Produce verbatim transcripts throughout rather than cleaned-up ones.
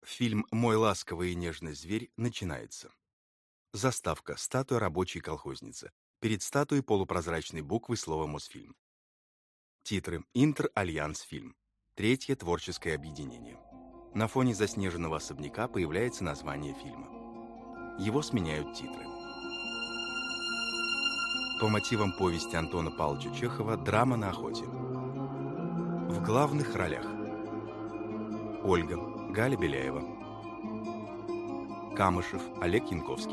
Фильм «Мой ласковый и нежный зверь» начинается. Заставка: статуя рабочей колхозницы. Перед статуей полупрозрачной буквы слова «Мосфильм». Титры: Интер Альянс Фильм. Третье творческое объединение. На фоне заснеженного особняка появляется название фильма. Его сменяют титры. По мотивам повести Антона Павловича Чехова «Драма на охоте». В главных ролях: Ольга Галя Беляева, Камышев Олег Янковский,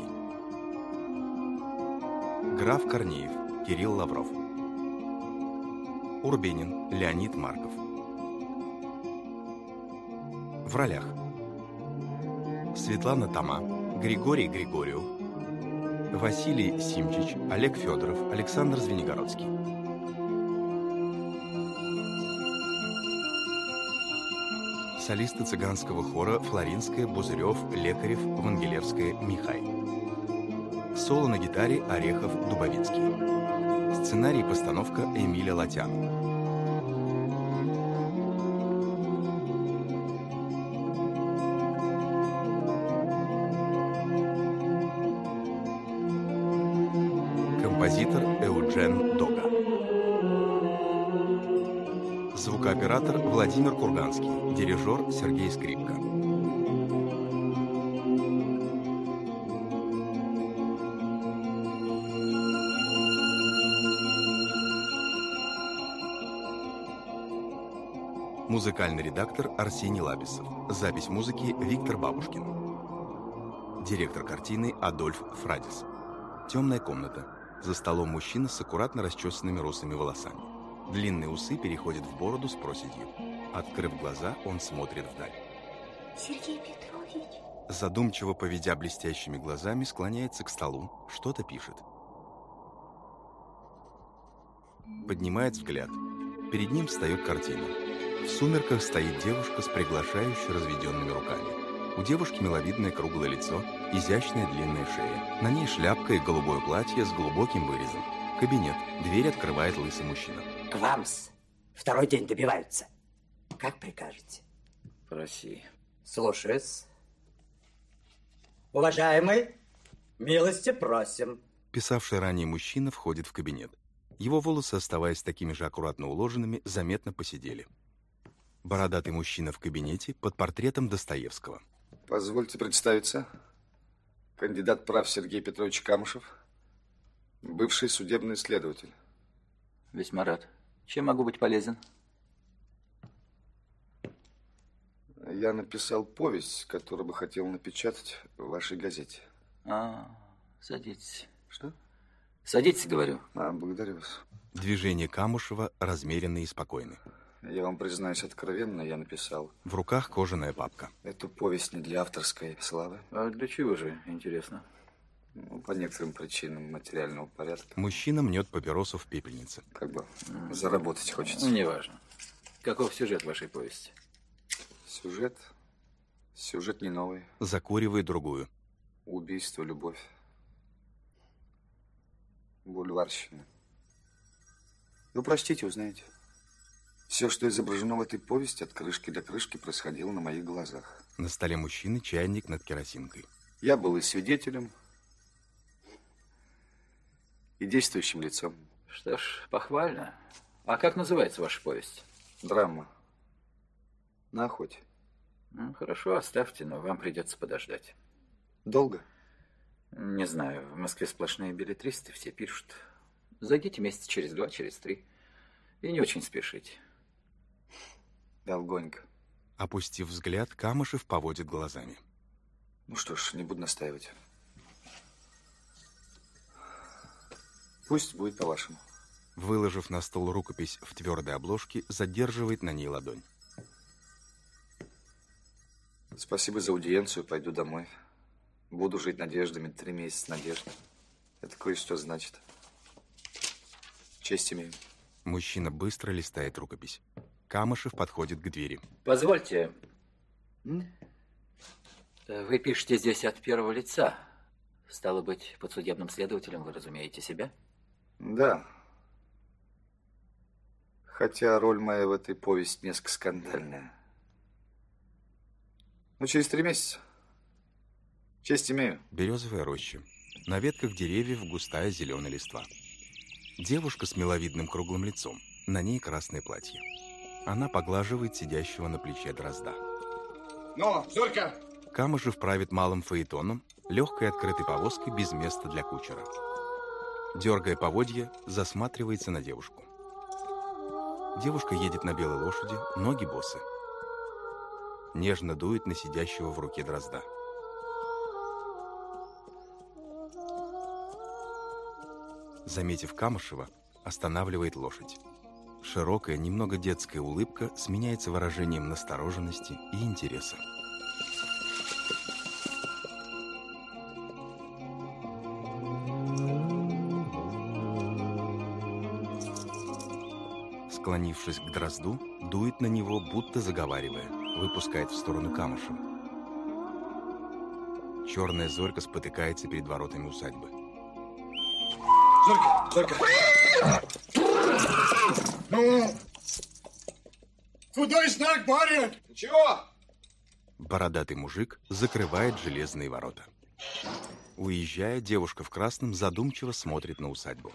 граф Корнеев Кирилл Лавров, Урбенин Леонид Марков. В ролях: Светлана Тома, Григорий Григорьев, Василий Симчич, Олег Федоров, Александр Звенигородский. Солисты цыганского хора: Флоринская, Бузырев, Лекарев, Вангелевская, Михай. Соло на гитаре: Орехов, Дубовицкий. Сценарий и постановка: Эмиля Латян. Композитор: Эуджен Дога. Звукооператор: Владимир Курганский. Дирижер: Сергей Скрипка. Музыкальный редактор: Арсений Лабисов. Запись музыки: Виктор Бабушкин. Директор картины: Адольф Фрадис. Темная комната. За столом мужчина с аккуратно расчесанными русыми волосами. Длинные усы переходят в бороду с проседью. Открыв глаза, он смотрит вдаль. Сергей Петрович. Задумчиво поведя блестящими глазами, склоняется к столу, что-то пишет. Поднимает взгляд. Перед ним встает картина. В сумерках стоит девушка с приглашающе разведенными руками. У девушки миловидное круглое лицо, изящная длинная шея. На ней шляпка и голубое платье с глубоким вырезом. Кабинет. Дверь открывает лысый мужчина. К вам-с. Второй день добиваются. Как прикажете? Проси. Слушаюсь. Уважаемый, милости просим. Писавший ранее мужчина входит в кабинет. Его волосы, оставаясь такими же аккуратно уложенными, заметно поседели. Бородатый мужчина в кабинете под портретом Достоевского. Позвольте представиться. Кандидат прав Сергей Петрович Камышев, бывший судебный следователь. Весьма рад. Чем могу быть полезен? Я написал повесть, которую бы хотел напечатать в вашей газете. А, садитесь. Что? Садитесь, говорю. А, благодарю вас. Движения Камышева размеренны и спокойны. Я вам признаюсь откровенно, я написал. В руках кожаная папка. Эту повесть не для авторской славы. А для чего же, интересно? Ну, по некоторым причинам материального порядка. Мужчина мнет папиросу в пепельнице. Как бы заработать хочется. Ну, неважно. Каков сюжет вашей повести? Сюжет? Сюжет не новый. Закуривает другую. Убийство, любовь. Бульварщина. Вы простите, узнаете. Все, что изображено в этой повести, от крышки до крышки, происходило на моих глазах. На столе мужчины чайник над керосинкой. Я был и свидетелем, и действующим лицом. Что ж, похвально. А как называется ваша повесть? Драма. На охоте. Ну, хорошо, оставьте, но вам придется подождать. Долго? Не знаю, в Москве сплошные беллетристы, все пишут. Зайдите месяца через два, через три. И не очень спешите. Долгонько. Опустив взгляд, Камышев поводит глазами. Ну что ж, не буду настаивать. Пусть будет по-вашему. Выложив на стол рукопись в твердой обложке, задерживает на ней ладонь. Спасибо за аудиенцию, пойду домой. Буду жить надеждами, три месяца надежды. Это кое-что значит. Честь имею. Мужчина быстро листает рукопись. Камышев подходит к двери. Позвольте. Вы пишете здесь от первого лица. Стало быть, подсудебным следователем вы разумеете себя? Да. Хотя роль моя в этой повести несколько скандальная. Ну, через три месяца. Честь имею. Березовая роща. На ветках деревьев густая зеленая листва. Девушка с миловидным круглым лицом. На ней красное платье. Она поглаживает сидящего на плече дрозда. Ну, Зорька! Камышев правит малым фаэтоном, легкой открытой повозкой без места для кучера. Дергая поводья, засматривается на девушку. Девушка едет на белой лошади, ноги босы. Нежно дует на сидящего в руке дрозда. Заметив Камышева, останавливает лошадь. Широкая, немного детская улыбка сменяется выражением настороженности и интереса. Склонившись к дрозду, дует на него, будто заговаривая, выпускает в сторону Камышева. Черная зорька спотыкается перед воротами усадьбы. Зорька! Зорька! Ну? Худой знак, барин! Чего? Бородатый мужик закрывает железные ворота. Уезжая, девушка в красном задумчиво смотрит на усадьбу.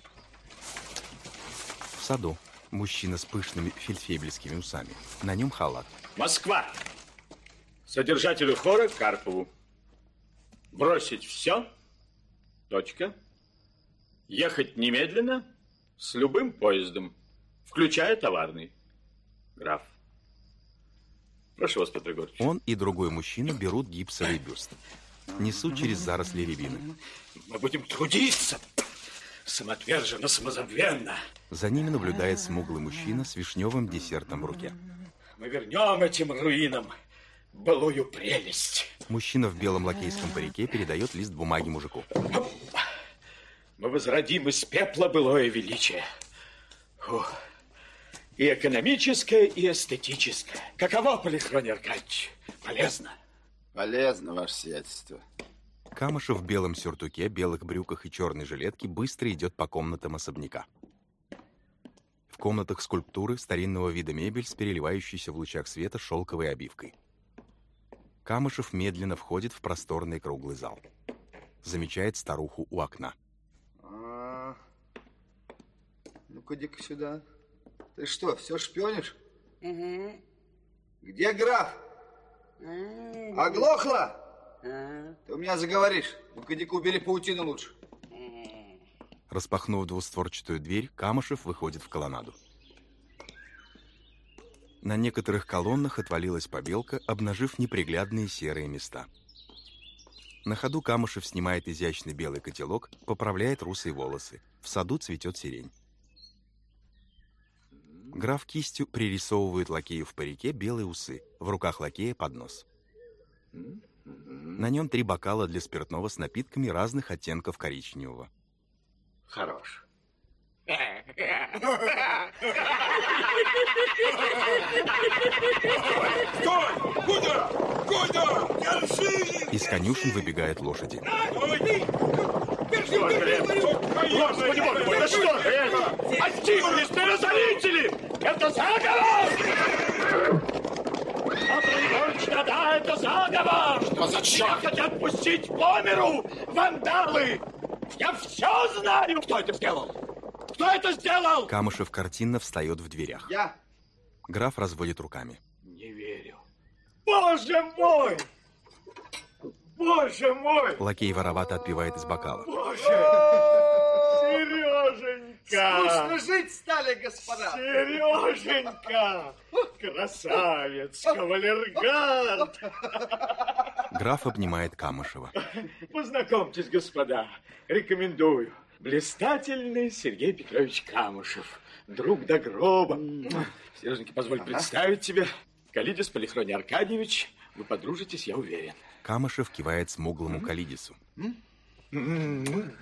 В саду мужчина с пышными фельдфебельскими усами. На нем халат. Москва. Содержателю хора Карпову. Бросить все. Точка. Ехать немедленно с любым поездом, включая товарный. Граф. Прошу вас, Петр Егорович. Он и другой мужчина берут гипсовый бюст. Несут через заросли рябины. Мы будем трудиться. Самоотверженно, самозабвенно. За ними наблюдает смуглый мужчина с вишневым десертом в руке. Мы вернем этим руинам былую прелесть. Мужчина в белом лакейском парике передает лист бумаги мужику. Мы возродим из пепла былое величие. Фу. И экономическое, и эстетическое. Каково, Полихроний Аркадьевич? Полезно? Полезно, ваше сиятельство. Камышев в белом сюртуке, белых брюках и черной жилетке быстро идет по комнатам особняка. В комнатах скульптуры старинного вида мебель с переливающейся в лучах света шелковой обивкой. Камышев медленно входит в просторный круглый зал. Замечает старуху у окна. А, ну-ка, иди-ка сюда. Ты что, все шпионишь? Угу. Где граф? Угу. Оглохла? Угу. Ты у меня заговоришь. Ну-ка, иди-ка убери паутину лучше. Распахнув двустворчатую дверь, Камышев выходит в колоннаду. На некоторых колоннах отвалилась побелка, обнажив неприглядные серые места. На ходу Камышев снимает изящный белый котелок, поправляет русые волосы. В саду цветет сирень. Граф кистью пририсовывает лакею в парике белые усы. В руках лакея поднос. На нем три бокала для спиртного с напитками разных оттенков коричневого. Хорош. Стой! Куда? Куда? Держи! Из конюшен выбегают лошади. Господи, боже мой, да что же это? Отстились на разорители! Это заговор! Определенно, да, это заговор! Что зачем? Меня хотят пустить по миру вандалы! Я все знаю! Кто это сделал? Кто это сделал? Камышев картинно встает в дверях. Я. Граф разводит руками. Не верю. Боже мой! Боже мой! Лакей воровато отпивает из бокала. Боже! Сереженька! Скучно жить стали, господа. Сереженька! Красавец, кавалергард! Граф обнимает Камышева. Познакомьтесь, господа. Рекомендую. Блистательный Сергей Петрович Камышев. Друг до гроба. Сереженька, позволь ага. представить тебе. Калидис Полихроний Аркадьевич. Вы подружитесь, я уверен. Камышев кивает смуглому Калидису. Ну?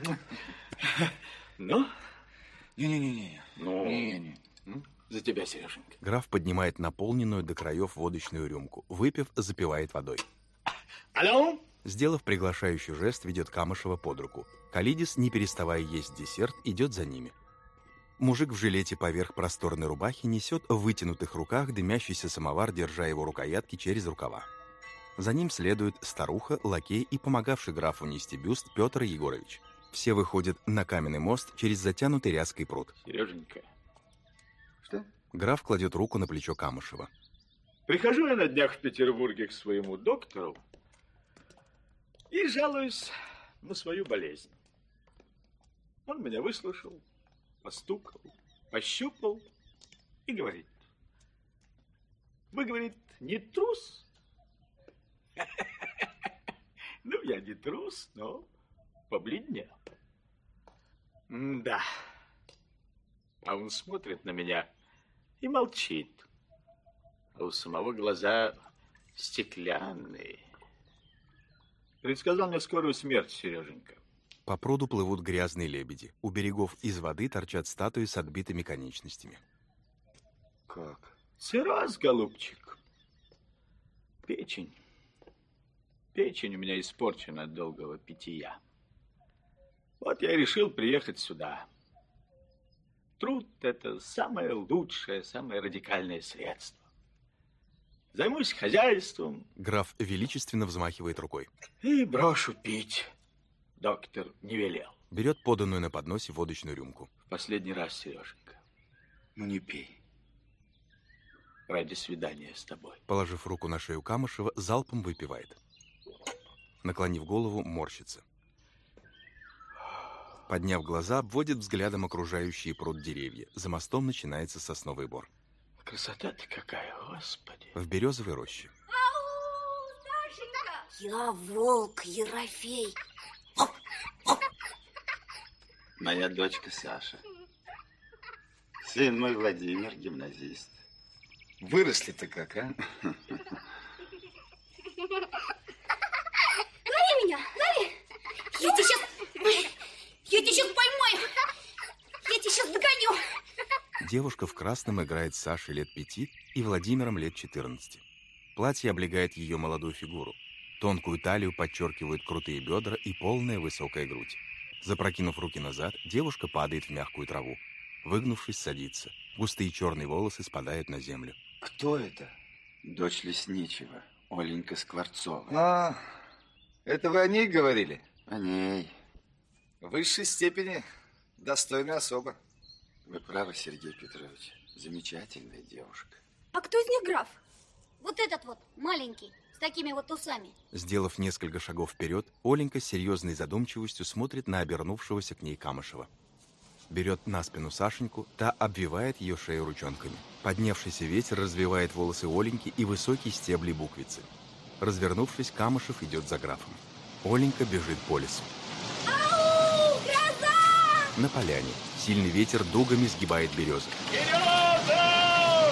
Не-не-не. Ну? Не-не. За тебя, Сереженька. Граф поднимает наполненную до краев водочную рюмку. Выпив, запивает водой. Алло? Сделав приглашающий жест, ведет Камышева под руку. Калидис, не переставая есть десерт, идет за ними. Мужик в жилете поверх просторной рубахи несет в вытянутых руках дымящийся самовар, держа его рукоятки через рукава. За ним следует старуха, лакей и помогавший графу нести бюст Петр Егорович. Все выходят на каменный мост через затянутый ряской пруд. Сереженька. Что? Граф кладет руку на плечо Камышева. Прихожу я на днях в Петербурге к своему доктору и жалуюсь на свою болезнь. Он меня выслушал, постукал, пощупал и говорит: вы, говорит, не трус? Ну, я не трус, но побледнел. Да. А он смотрит на меня и молчит. А у самого глаза стеклянные. Предсказал мне скорую смерть, Сереженька. По пруду плывут грязные лебеди. У берегов из воды торчат статуи с отбитыми конечностями. Как? Цирроз, голубчик. Печень. Печень у меня испорчена от долгого питья. Вот я и решил приехать сюда. Труд – это самое лучшее, самое радикальное средство. Займусь хозяйством. Граф величественно взмахивает рукой. И брошу пить. Доктор не велел. Берет поданную на подносе водочную рюмку. В последний раз, Сереженька. Ну не пей. Ради свидания с тобой. Положив руку на шею Камышева, залпом выпивает. Наклонив голову, морщится. Подняв глаза, обводит взглядом окружающие пруд деревья. За мостом начинается сосновый бор. Красота-то какая, Господи. В березовой роще. Ау, Сашенька! Я волк Ерофей. Моя дочка Саша. Сын мой Владимир, гимназист. Выросли-то как, а? Лови меня, лови! Я тебя сейчас... Я тебя сейчас поймаю! Я тебя сейчас догоню! Девушка в красном играет с Сашей лет пяти и Владимиром лет четырнадцати. Платье облегает ее молодую фигуру. Тонкую талию подчеркивают крутые бедра и полная высокая грудь. Запрокинув руки назад, девушка падает в мягкую траву. Выгнувшись, садится. Густые черные волосы спадают на землю. Кто это? Дочь лесничего, Оленька Скворцова. А, это вы о ней говорили? О ней. В высшей степени достойная особа. Вы правы, Сергей Петрович. Замечательная девушка. А кто из них граф? Вот этот вот, маленький, с такими вот усами. Сделав несколько шагов вперед, Оленька с серьезной задумчивостью смотрит на обернувшегося к ней Камышева. Берет на спину Сашеньку, та обвивает ее шею ручонками. Поднявшийся ветер развивает волосы Оленьки и высокие стебли буквицы. Развернувшись, Камышев идет за графом. Оленька бежит по лесу. Ау, гроза! На поляне сильный ветер дугами сгибает березы. Береза!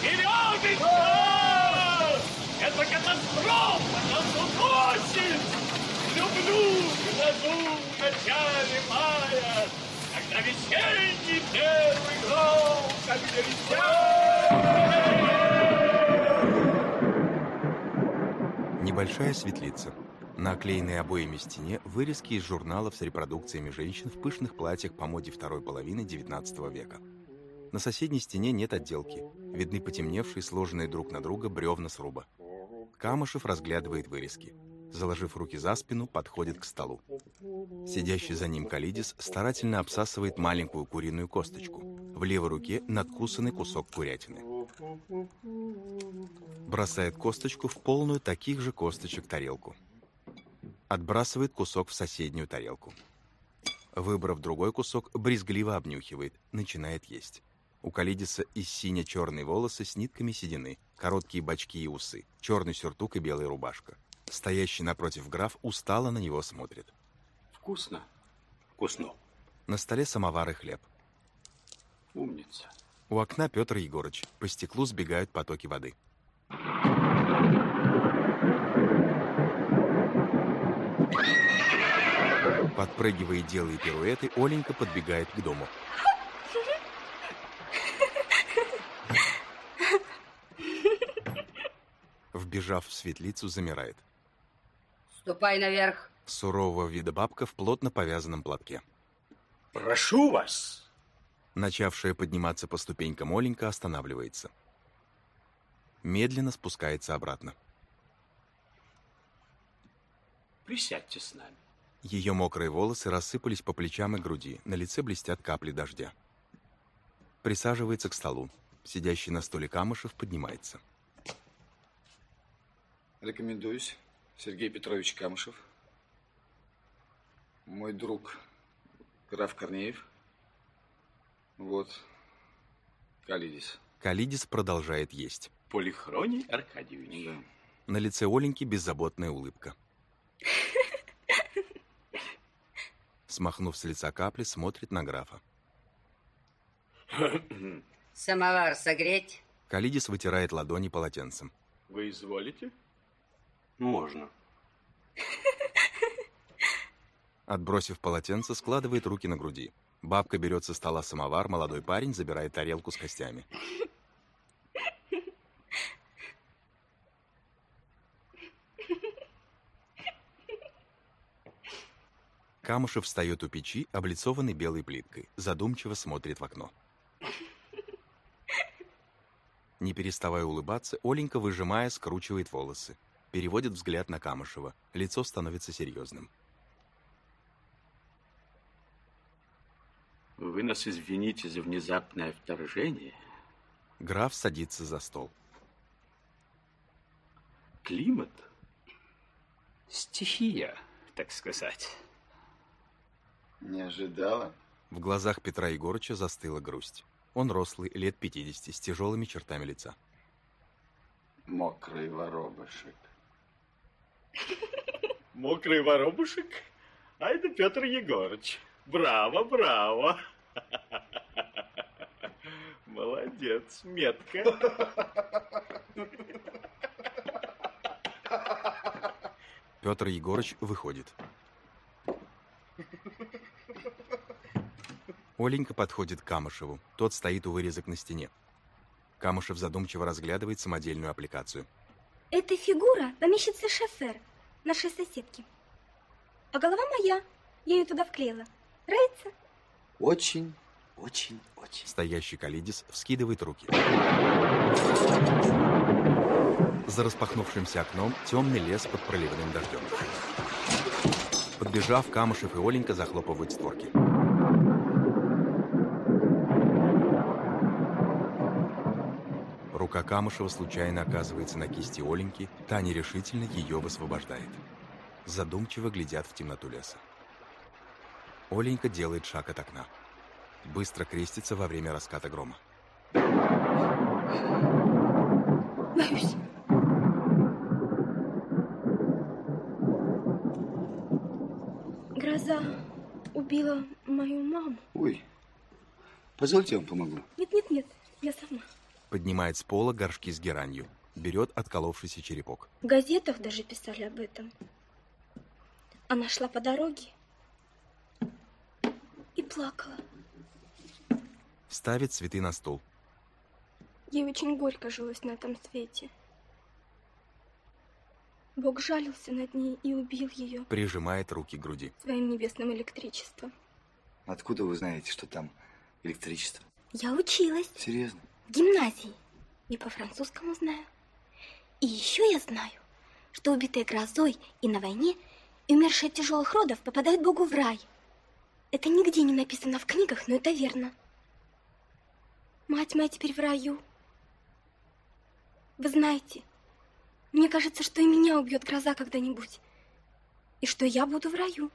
Береза! Это катастрофа! Нас уносит! Люблю грозу в начале мая, когда весенний первый гром, когда весенний... Небольшая светлица. На оклеенной обоями стене вырезки из журналов с репродукциями женщин в пышных платьях по моде второй половины девятнадцатого века. На соседней стене нет отделки. Видны потемневшие, сложенные друг на друга бревна сруба. Камышев разглядывает вырезки. Заложив руки за спину, подходит к столу. Сидящий за ним Калидис старательно обсасывает маленькую куриную косточку. В левой руке надкусанный кусок курятины. Бросает косточку в полную таких же косточек тарелку. Отбрасывает кусок в соседнюю тарелку. Выбрав другой кусок, брезгливо обнюхивает, начинает есть. У Калидиса и сине-черные волосы с нитками седины, короткие бачки и усы, черный сюртук и белая рубашка. Стоящий напротив граф устало на него смотрит. Вкусно? Вкусно. На столе самовар и хлеб. Умница. У окна Петр Егорыч. По стеклу сбегают потоки воды. Подпрыгивая и делая пируэты, Оленька подбегает к дому. Вбежав в светлицу, замирает. Ступай наверх. Сурового вида бабка в плотно повязанном платке. Прошу вас. Начавшая подниматься по ступенькам Оленька останавливается. Медленно спускается обратно. Присядьте с нами. Ее мокрые волосы рассыпались по плечам и груди, на лице блестят капли дождя. Присаживается к столу. Сидящий на стуле Камышев поднимается. Рекомендуюсь. Сергей Петрович Камышев. Мой друг граф Корнеев. Вот. Калидис. Калидис продолжает есть. Полихроний Аркадьевич. Да. На лице Оленьки беззаботная улыбка. Смахнув с лица капли, смотрит на графа. Самовар согреть? Калидис вытирает ладони полотенцем. Вы изволите? Можно. Отбросив полотенце, складывает руки на груди. Бабка берет со стола самовар, молодой парень забирает тарелку с костями. Камышев встает у печи, облицованный белой плиткой, задумчиво смотрит в окно. Не переставая улыбаться, Оленька, выжимая, скручивает волосы. Переводит взгляд на Камышева. Лицо становится серьезным. Вы нас извините за внезапное вторжение. Граф садится за стол. Климат. Стихия, так сказать. Не ожидала? В глазах Петра Егорыча застыла грусть. Он рослый, лет пятидесяти, с тяжелыми чертами лица. Мокрый воробушек. Мокрый воробушек? А это Петр Егорыч. Браво, браво. Молодец, метко. Петр Егорыч выходит. Оленька подходит к Камышеву. Тот стоит у вырезок на стене. Камышев задумчиво разглядывает самодельную аппликацию. Эта фигура помещится шофер, нашей соседки. А голова моя. Я ее туда вклеила. Нравится? Очень, очень, очень. Стоящий Калидис вскидывает руки. За распахнувшимся окном темный лес под проливным дождем. Подбежав, Камышев и Оленька захлопывают створки. Рука Камышева случайно оказывается на кисти Оленьки, та нерешительно ее высвобождает. Задумчиво глядят в темноту леса. Оленька делает шаг от окна. Быстро крестится во время раската грома. Боюсь. Гроза убила мою маму. Ой, позвольте, я вам помогу. Нет, нет, нет, я сама. Поднимает с пола горшки с геранью. Берет отколовшийся черепок. В газетах даже писали об этом. Она шла по дороге и плакала. Ставит цветы на стол. Ей очень горько жилось на этом свете. Бог жалился над ней и убил ее. Прижимает руки к груди. Своим небесным электричеством. Откуда вы знаете, что там электричество? Я училась. Серьезно? В гимназии. И по-французскому знаю. И еще я знаю, что убитые грозой и на войне, и умершие от тяжелых родов попадают Богу в рай. Это нигде не написано в книгах, но это верно. Мать моя теперь в раю. Вы знаете, мне кажется, что и меня убьет гроза когда-нибудь. И что я буду в раю.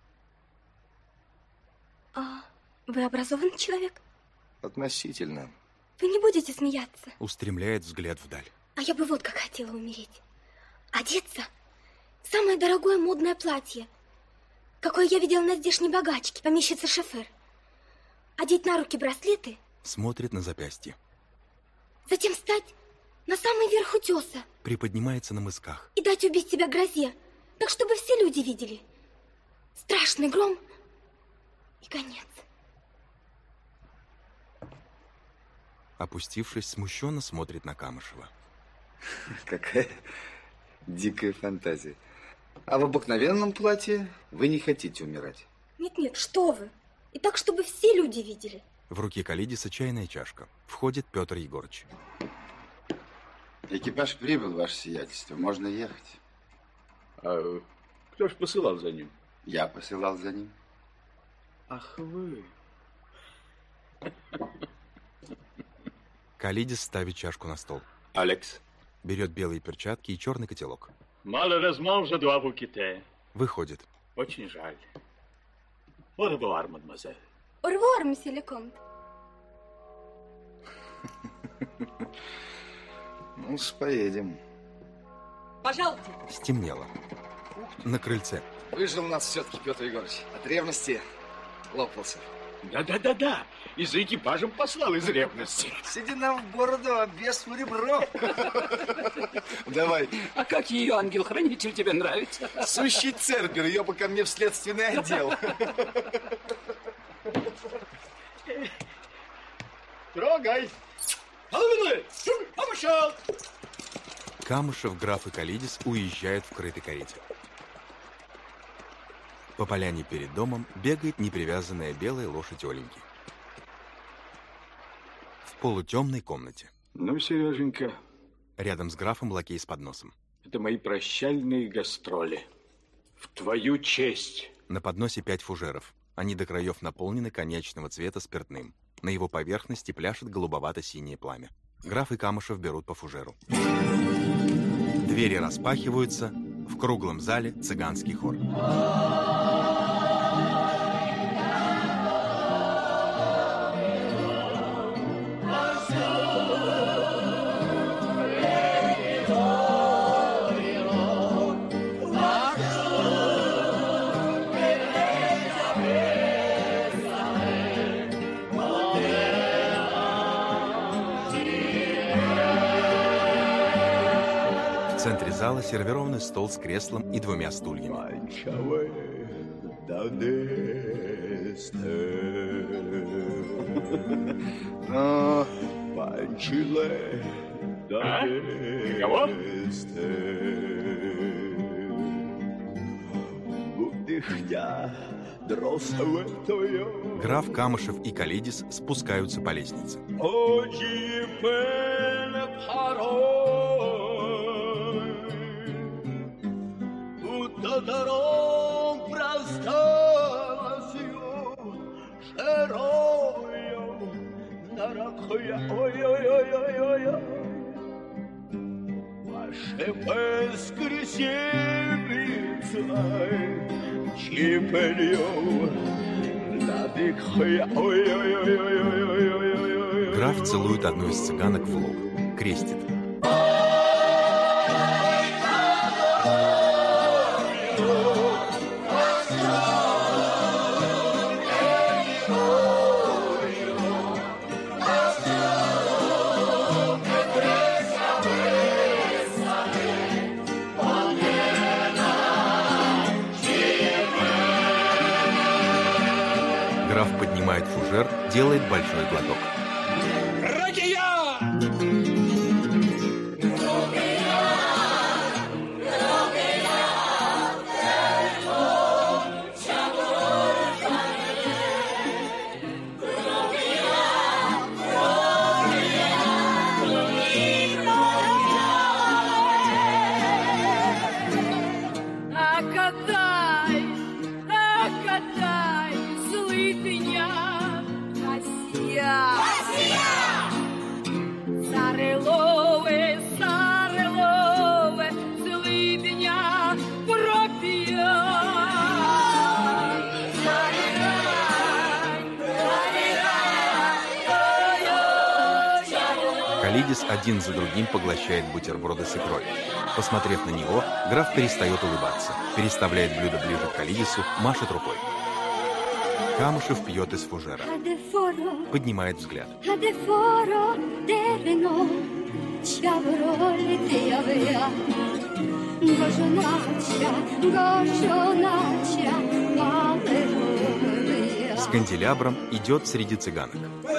А вы образованный человек? Относительно. Вы не будете смеяться? Устремляет взгляд вдаль. А я бы вот как хотела умереть. Одеться в самое дорогое модное платье, какое я видела на здешней богачке, помещице шофер. Одеть на руки браслеты. Смотрит на запястье. Затем встать на самый верх утеса. Приподнимается на мысках. И дать убить себя грозе, так чтобы все люди видели. Страшный гром и конец. Опустившись, смущенно смотрит на Камышева. Какая дикая фантазия. А в обыкновенном платье вы не хотите умирать? Нет-нет, что вы. И так, чтобы все люди видели. В руке Калидиса чайная чашка. Входит Петр Егорыч. Экипаж прибыл, ваше сиятельство. Можно ехать. А Кто ж посылал за ним? Я посылал за ним. Ах вы. Калидис ставит чашку на стол. Алекс. Берет белые перчатки и черный котелок. Malheureusement, je dois vous quitter. Выходит. Очень жаль. Au revoir, mademoiselle. Au revoir, monsieur le comte. Ну, поедем. Пожалуйте. Стемнело. На крыльце. Выжил нас все-таки, Петр Егорович. От ревности лопался. Да-да-да-да. И за экипажем послал из ревности. Седина в бороду, а без в ребро. Давай. А как ее ангел-хранитель тебе нравится? Сущий Цербер, ее бы ко мне в следственный отдел. Трогай. Пошел. Камышев, граф и Калидис уезжают в крытой карете. По поляне перед домом бегает непривязанная белая лошадь Оленьки. В полутемной комнате. Ну, Сереженька. Рядом с графом лакей с подносом. Это мои прощальные гастроли. В твою честь. На подносе пять фужеров. Они до краев наполнены коньячного цвета спиртным. На его поверхности пляшет голубовато-синее пламя. Граф и Камышев берут по фужеру. Двери распахиваются. В круглом зале цыганский хор. В центре зала сервированный стол с креслом и двумя стульями. А? Кого? Граф, Камышев и Калидис спускаются по лестнице. Ваше воскресенье, Граф целует одну из цыганок в лоб. Крестит. Граф поднимает фужер, делает большой глоток. Калидис один за другим поглощает бутерброды с икрой. Посмотрев на него, граф перестает улыбаться, переставляет блюдо ближе к Калидису, машет рукой. Камышев пьет из фужера. Поднимает взгляд. С канделябром идет среди цыганок.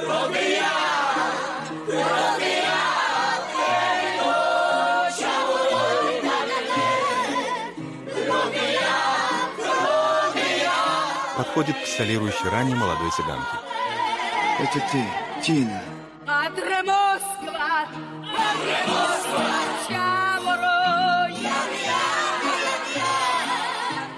Подходит к солирующей ране молодой цыганке. Это ты, Тина. Падре Москва! Падре Москва!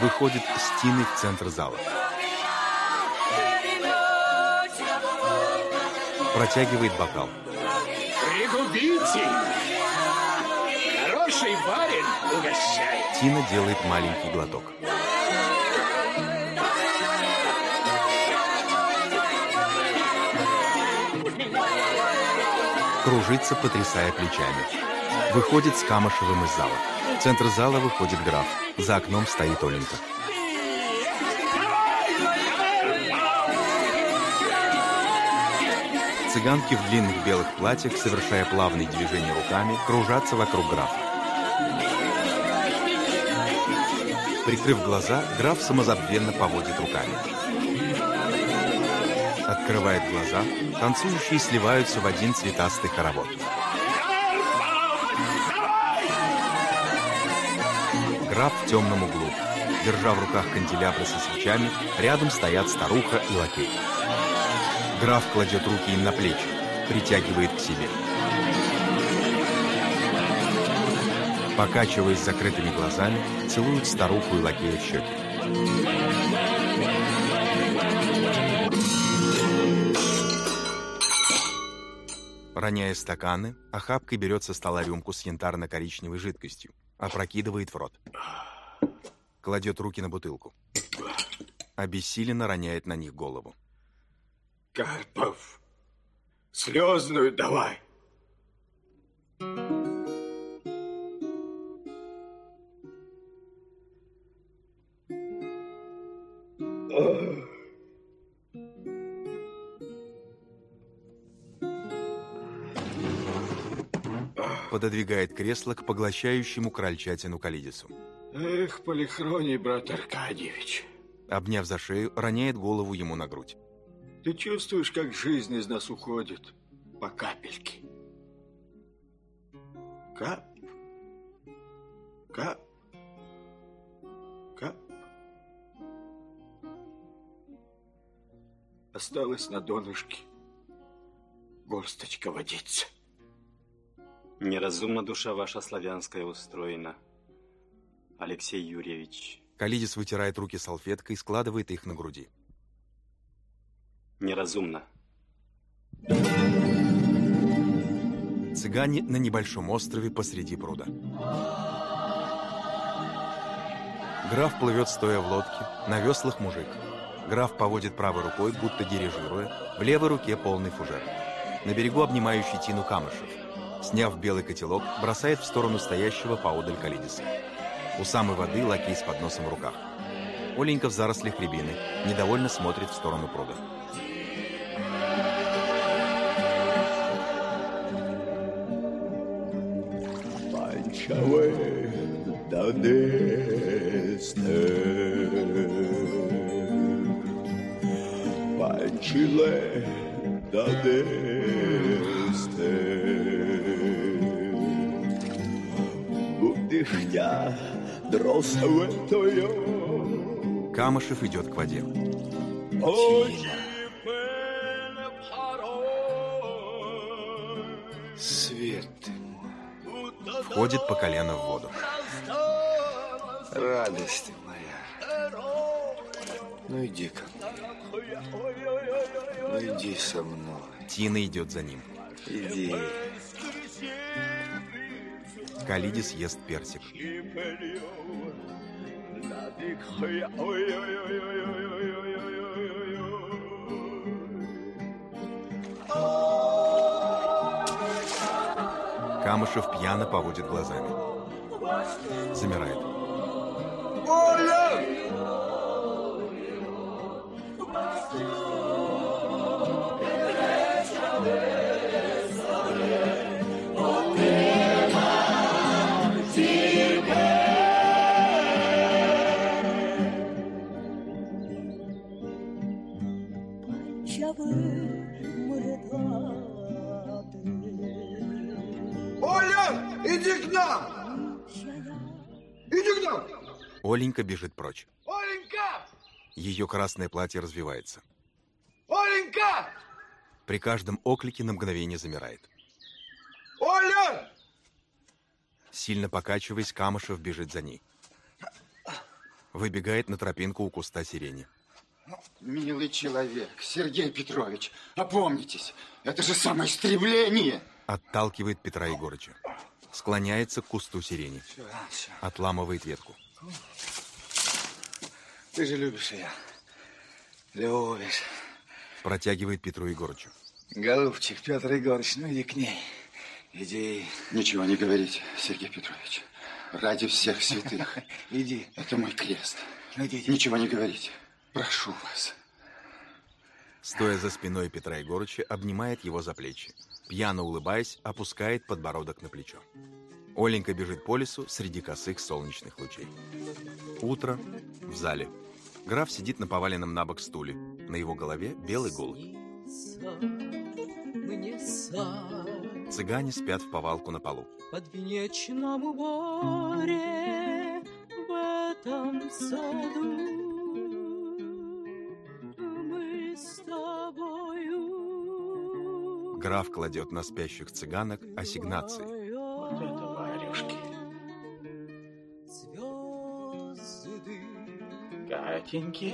выходит с Тиной в центр зала. Протягивает бокал. Пригубите! Хороший барин угощает. Тина делает маленький глоток. Кружится, потрясая плечами. Выходит с Камышевым из зала. В центр зала выходит граф. За окном стоит Оленька. Цыганки в длинных белых платьях, совершая плавные движения руками, кружатся вокруг графа. Прикрыв глаза, граф самозабвенно поводит руками. Открывает глаза, танцующие сливаются в один цветастый хоровод. Граф в темном углу. Держа в руках канделябры со свечами, рядом стоят старуха и лакей. Граф кладет руки им на плечи, притягивает к себе. Покачиваясь закрытыми глазами, целует старуху и лакея в щеки. Роняя стаканы, охапкой берет со стола рюмку с янтарно-коричневой жидкостью, опрокидывает в рот. Кладет руки на бутылку. Обессиленно роняет на них голову. Карпов, слезную давай. Пододвигает кресло к поглощающему крольчатину Калидису. Эх, Полихроний, брат Аркадьевич. Обняв за шею, роняет голову ему на грудь. Ты чувствуешь, как жизнь из нас уходит по капельке? Кап, кап, кап. Осталось на донышке горсточка водицы. Неразумно душа ваша славянская устроена, Алексей Юрьевич. Калидис вытирает руки салфеткой и складывает их на груди. Неразумно. Цыгане на небольшом острове посреди пруда. Граф плывет, стоя в лодке, на веслах мужик. Граф поводит правой рукой, будто дирижируя, в левой руке полный фужер. На берегу обнимающий Тину Камышев. Сняв белый котелок, бросает в сторону стоящего поодаль Калидиса. У самой воды лакей с подносом в руках. Оленька в зарослях рябины, недовольно смотрит в сторону пруда. Камышев идет к воде. Свет ты мой. Входит по колено в воду. Радость ты моя. Ну иди ко мне. Ну иди со мной. Тина идет за ним. Иди. Калидис ест персик. Камышев пьяно поводит глазами. Замирает. Оля! Оля, иди к нам! Иди к нам! Оленька бежит прочь. Оленька! Ее красное платье развивается. Оленька! При каждом оклике на мгновение замирает. Оля! Сильно покачиваясь, Камышев бежит за ней. Выбегает на тропинку у куста сирени. Милый человек, Сергей Петрович, опомнитесь, это же самоистребление. Отталкивает Петра Егорыча. Склоняется к кусту сирени. Все, все. Отламывает ветку. Ты же любишь ее. Любишь. Протягивает Петру Егорычу. Голубчик, Петр Егорыч, ну иди к ней. Иди. Ничего не говорите, Сергей Петрович. Ради всех святых. Иди. Это мой крест. Идите. Ничего не говорите. Прошу вас. Стоя за спиной Петра Егорыча, обнимает его за плечи. Пьяно улыбаясь, опускает подбородок на плечо. Оленька бежит по лесу среди косых солнечных лучей. Утро в зале. Граф сидит на поваленном на бок стуле. На его голове белый голубь. Цыгане спят в повалку на полу. Под венечном море в этом саду мы с тобою. Граф кладет на спящих цыганок ассигнации. Вот это варюшки. Катеньки.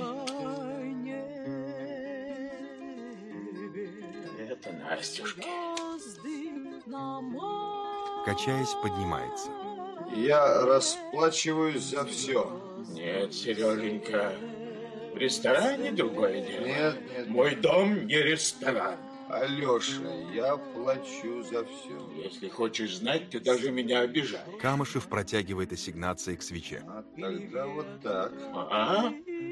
Это Настюшки. Качаясь, поднимается. Я расплачиваюсь за все. Нет, Сереженька, в ресторане другое дело. Нет, нет. Мой дом не ресторан. Алеша, я плачу за все. Если хочешь знать, ты даже меня обижаешь. Камышев протягивает ассигнации к свече. А тогда вот так. А?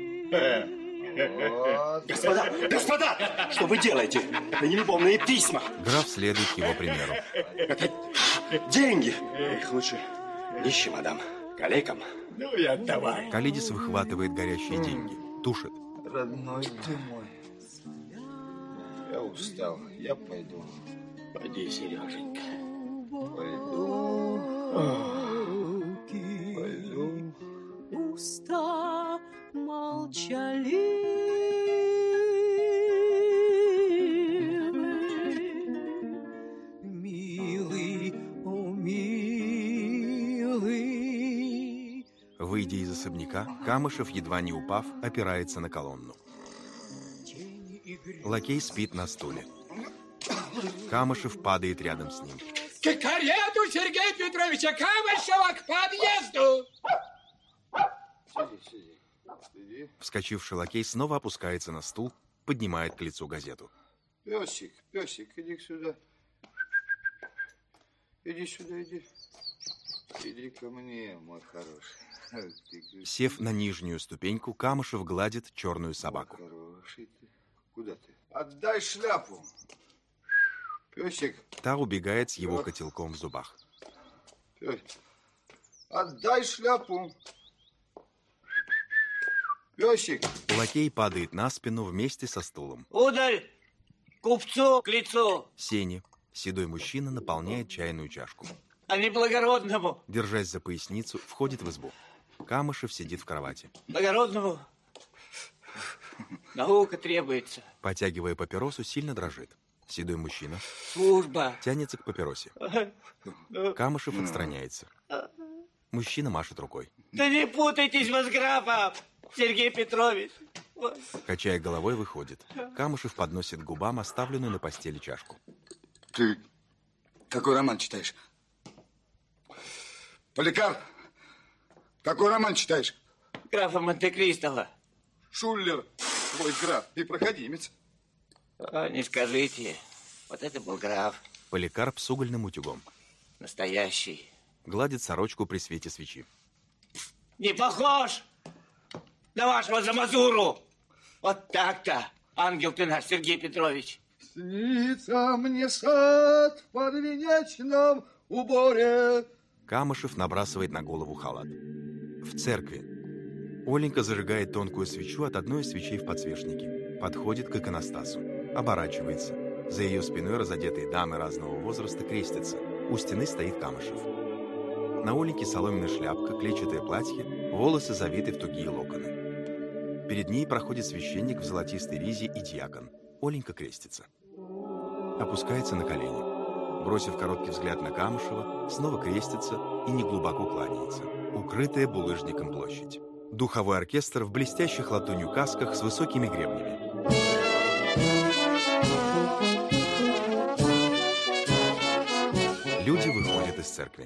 Вот. Господа, господа, что вы делаете? Это нелюбовные письма. Граф следует его примеру. Это деньги. Их лучше нищим, мадам, калекам. Ну и отдавай. Калидис выхватывает горящие деньги. Тушит. Родной ты мой. Я устал. Я пойду. Пойди, Сереженька. Пойду. Пойду. Уста молчаливы, милый, о милый. Выйдя из особняка, Камышев, едва не упав, опирается на колонну. Лакей спит на стуле. Камышев падает рядом с ним. К карету Сергея Петровича Камышева к подъезду! Сиди, сиди. Сиди. Вскочивший лакей снова опускается на стул, поднимает к лицу газету. Песик, песик, иди сюда. Иди сюда, иди. Иди ко мне, мой хороший. Сев на нижнюю ступеньку, Камышев гладит черную собаку. Хороший ты. Куда ты? Отдай шляпу. Песик. Та убегает с его котелком в зубах. Песик. Отдай шляпу. Песик. Лакей падает на спину вместе со стулом. Ударь купцу к лицу. Сени. Седой мужчина наполняет чайную чашку. А не благородному. Держась за поясницу, входит в избу. Камышев сидит в кровати. Благородному наука требуется. Потягивая папиросу, сильно дрожит. Седой мужчина Служба. тянется к папиросе. Камышев отстраняется. Мужчина машет рукой. Да не путайтесь вы с графом, Сергей Петрович. Качая головой, выходит. Камышев подносит к губам оставленную на постели чашку. Ты какой роман читаешь? Поликарп, какой роман читаешь? Графа Монте-Кристо. Шуллер, твой граф и проходимец. А, не скажите. Вот это был граф. Поликарп с угольным утюгом. Настоящий. Гладит сорочку при свете свечи. Не похож на вашего замазуру. Вот так-то, ангел ты наш, Сергей Петрович. Снится мне сад в подвенечном уборе. Камышев набрасывает на голову халат. В церкви. Оленька зажигает тонкую свечу от одной из свечей в подсвечнике. Подходит к иконостасу. Оборачивается. За ее спиной разодетые дамы разного возраста крестятся. У стены стоит Камышев. На Оленьке соломенная шляпка, клетчатое платье, волосы завиты в тугие локоны. Перед ней проходит священник в золотистой ризе и диакон. Оленька крестится. Опускается на колени. Бросив короткий взгляд на Камышева, снова крестится и неглубоко кланяется. Укрытая булыжником площадь. Духовой оркестр в блестящих латунью касках с высокими гребнями. Люди выходят из церкви.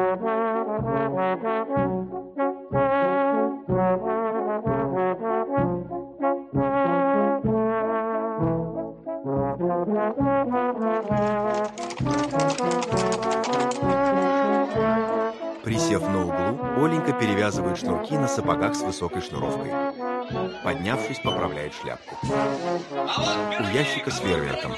Присев на углу, Оленька перевязывает шнурки на сапогах с высокой шнуровкой. Поднявшись, поправляет шляпку. У ящика с фейерверком.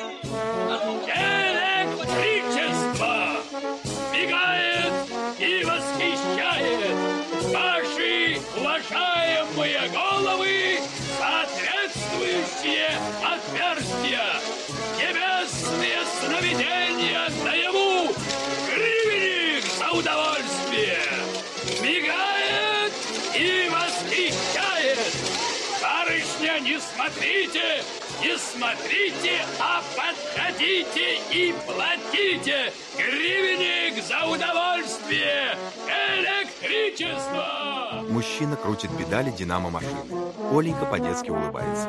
Электричество мигает и восхищает ваши уважаемые головы, соответствующие отверстия, небесные сновидения наяву, гривенник за удовольствие, мигает и восхищает. Барышня, не смотрите, не смотрите, а подходите и платите. Гривенник за удовольствие. Электричество. Мужчина крутит педали динамо-машины. Оленька по-детски улыбается.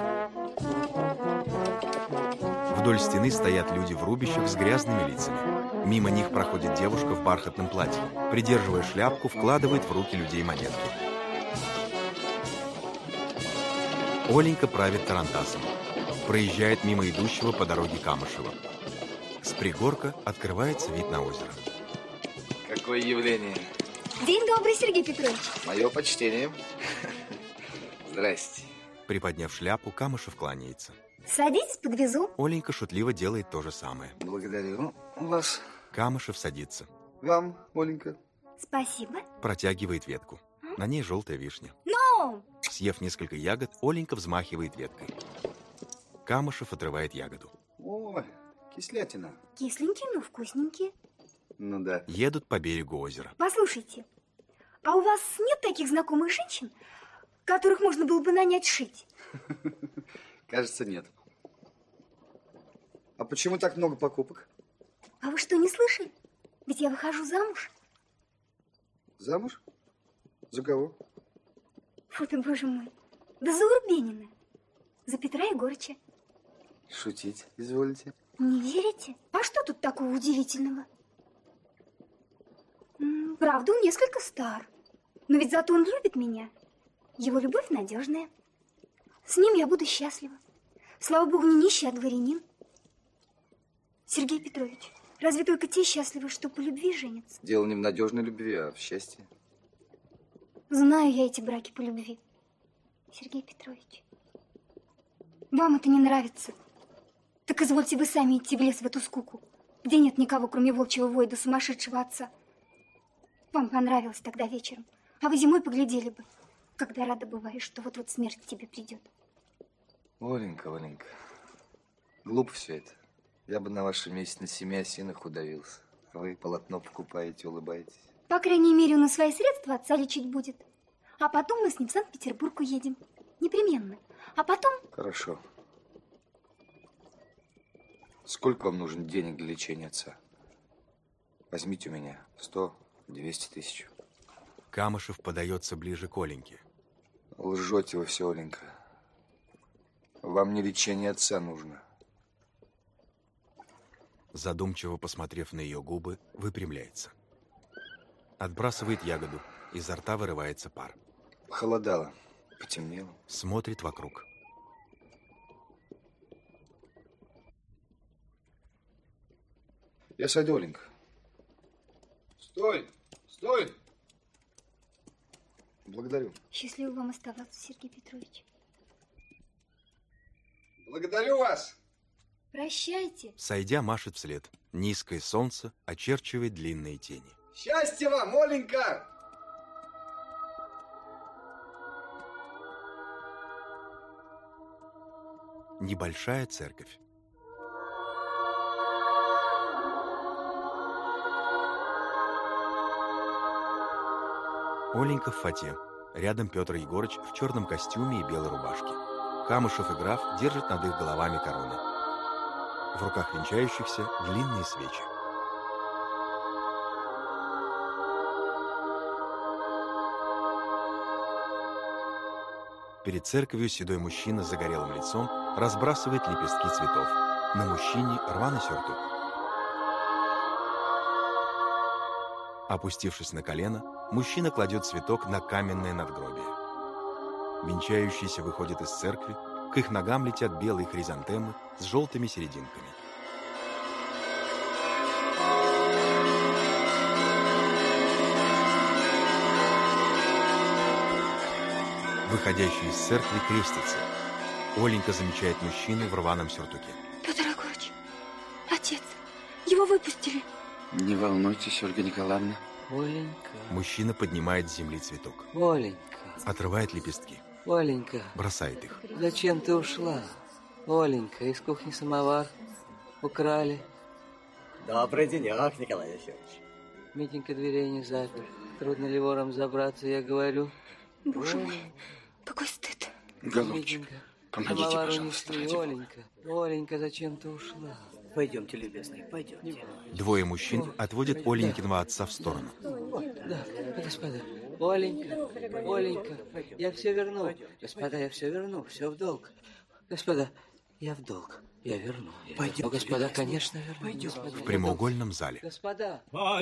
Вдоль стены стоят люди в рубищах с грязными лицами. Мимо них проходит девушка в бархатном платье. Придерживая шляпку, вкладывает в руки людей монетки. Оленька правит тарантасом. Проезжает мимо идущего по дороге Камышева. С пригорка открывается вид на озеро. Какое явление. День добрый, Сергей Петрович. Мое почтение. Здрасте. Приподняв шляпу, Камышев кланяется. Садитесь, подвезу. Оленька шутливо делает то же самое. Благодарю вас. Камышев садится. Вам, Оленька. Спасибо. Протягивает ветку. На ней желтая вишня. Но! Съев несколько ягод, Оленька взмахивает веткой. Камышев отрывает ягоду. Ой, кислятина. Кисленькие, но вкусненькие. Ну да. Едут по берегу озера. Послушайте, а у вас нет таких знакомых женщин, которых можно было бы нанять шить? Кажется, нет. А почему так много покупок? А вы что, не слышали? Ведь я выхожу замуж. Замуж? За кого? Фу ты, боже мой. Да за Урбенина. За Петра Егорыча. Шутить изволите? Не верите? А что тут такого удивительного? М, Правда, он несколько стар. Но ведь зато он любит меня. Его любовь надежная. С ним я буду счастлива. Слава богу, не нищий, а дворянин. Сергей Петрович, разве только те счастливы, что по любви женятся? Дело не в надежной любви, а в счастье. Знаю я эти браки по любви. Сергей Петрович, вам это не нравится. Так извольте вы сами идти в лес в эту скуку, где нет никого, кроме волчьего воя да сумасшедшего отца. Вам понравилось тогда вечером, а вы зимой поглядели бы, когда рада бываешь, что вот-вот смерть к тебе придет. Оленька, Оленька, глупо все это. Я бы на вашем месте на семи осинах удавился. А вы полотно покупаете, улыбаетесь. По крайней мере, он на свои средства отца лечить будет. А потом мы с ним в Санкт-Петербург уедем. Непременно. А потом... Хорошо. Сколько вам нужно денег для лечения отца? Возьмите у меня сто, двести тысяч. Камышев подается ближе к Оленьке. Лжете вы все, Оленька. Вам не лечение отца нужно. Задумчиво посмотрев на ее губы, выпрямляется. Отбрасывает ягоду. Изо рта вырывается пар. Похолодало. Потемнело. Смотрит вокруг. Я сойду, Оленька. Стой! Стой! Благодарю. Счастливо вам оставаться, Сергей Петрович. Благодарю вас! Прощайте. Сойдя, машет вслед. Низкое солнце очерчивает длинные тени. Счастья вам, Оленька! Небольшая церковь. Оленька в фате. Рядом Петр Егорыч в черном костюме и белой рубашке. Камышев и граф держат над их головами короны. В руках венчающихся длинные свечи. Перед церковью седой мужчина с загорелым лицом разбрасывает лепестки цветов. На мужчине рваный сюртук. Опустившись на колено, мужчина кладет цветок на каменное надгробие. Венчающиеся выходят из церкви, к их ногам летят белые хризантемы с желтыми серединками. Выходящий из церкви крестится. Оленька замечает мужчину в рваном сюртуке. Петр Егорыч, отец, его выпустили. Не волнуйтесь, Ольга Николаевна. Оленька. Мужчина поднимает с земли цветок. Оленька. Отрывает лепестки. Оленька. Бросает их. Зачем ты ушла? Оленька, из кухни самовар украли. Добрый денек, Николай Алексеевич. Митенька дверей не запер. Трудно ли вором забраться, я говорю. Боже мой, какой стыд. Голубчик, Митенька, помогите, самовар пожалуйста, унесли. ради Бога. Оленька, Оленька, зачем ты ушла? Пойдемте, любезный, пойдемте. Двое мужчин отводят Оленькиного отца в сторону. Да, господа. Оленька, Оленька, я все верну. Господа, я все верну, все в долг. Господа, я в долг. Я верну. Я Пойдемте, верну. Господа, любезный, конечно, верну. пойдемте. Господа, В прямоугольном зале. Господа.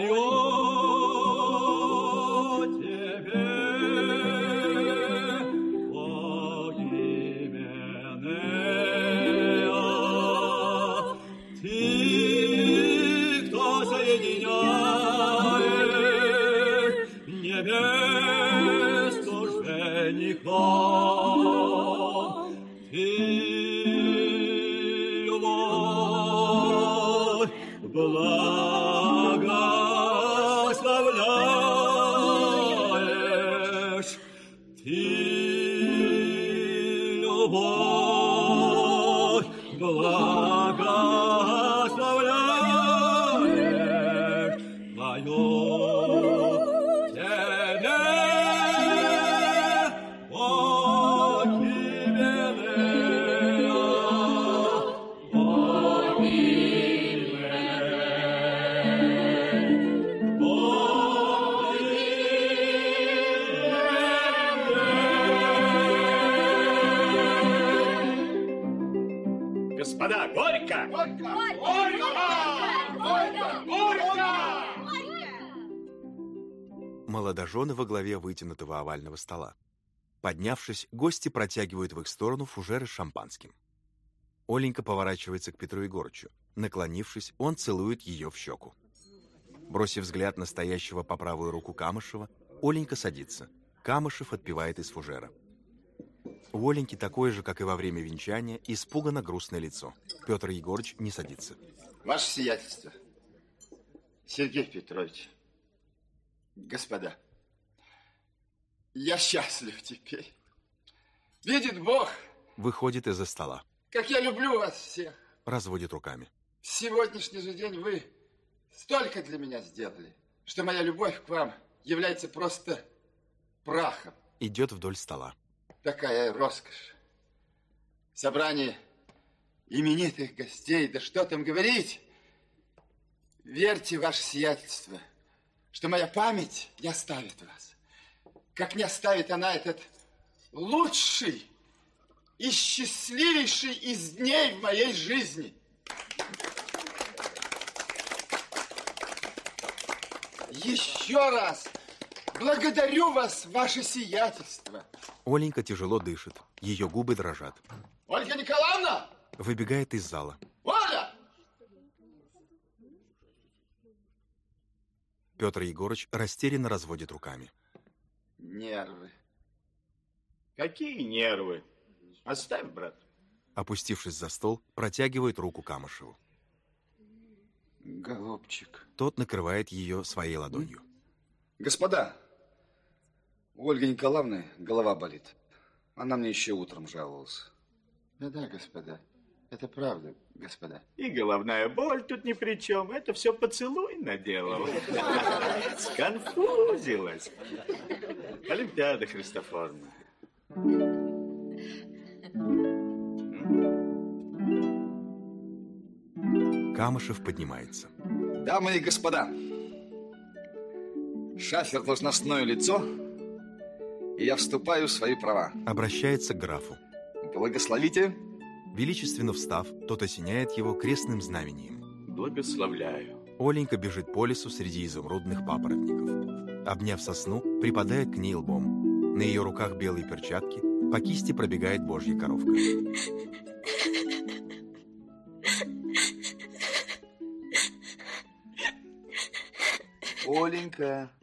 Благословляешь ты, любовь, благословляешь твою тебе, о Гибелея, о Господа, горько! Горько! Горько! Горько! Молодожены во главе вытянутого овального стола. Поднявшись, гости протягивают в их сторону фужеры с шампанским. Оленька поворачивается к Петру Егорычу. Наклонившись, он целует ее в щеку. Бросив взгляд на стоящего по правую руку Камышева, Оленька садится. Камышев отпивает из фужера. У Оленьки такое же, как и во время венчания, испуганно грустное лицо. Петр Егорыч не садится. Ваше сиятельство, Сергей Петрович, господа, я счастлив теперь. Видит Бог. Выходит из-за стола. Как я люблю вас всех. Разводит руками. В сегодняшний же день вы столько для меня сделали, что моя любовь к вам является просто прахом. Идет вдоль стола. Такая роскошь. Собрание именитых гостей, да что там говорить. Верьте, ваше сиятельство, что моя память не оставит вас. Как не оставит она этот лучший и счастливейший из дней в моей жизни. Еще раз благодарю вас, ваше сиятельство. Оленька тяжело дышит. Ее губы дрожат. Ольга Николаевна! Выбегает из зала. Оля! Петр Егорыч растерянно разводит руками. Нервы. Какие нервы? Оставь, брат. Опустившись за стол, протягивает руку Камышеву. Голубчик. Тот накрывает ее своей ладонью. Господа, у Ольги Николаевны голова болит. Она мне еще утром жаловалась. Да-да, господа. Это правда, господа. И головная боль тут ни при чем. Это все поцелуй наделал. Сконфузилась. Олимпиада Христофоровна. Камышев поднимается. Дамы и господа, шафер должностное лицо и я вступаю в свои права. Обращается к графу. Благословите. Величественно встав, тот осеняет его крестным знамением. Благословляю. Оленька бежит по лесу среди изумрудных папоротников. Обняв сосну, припадает к ней лбом. На ее руках белые перчатки, по кисти пробегает божья коровка. Оленька.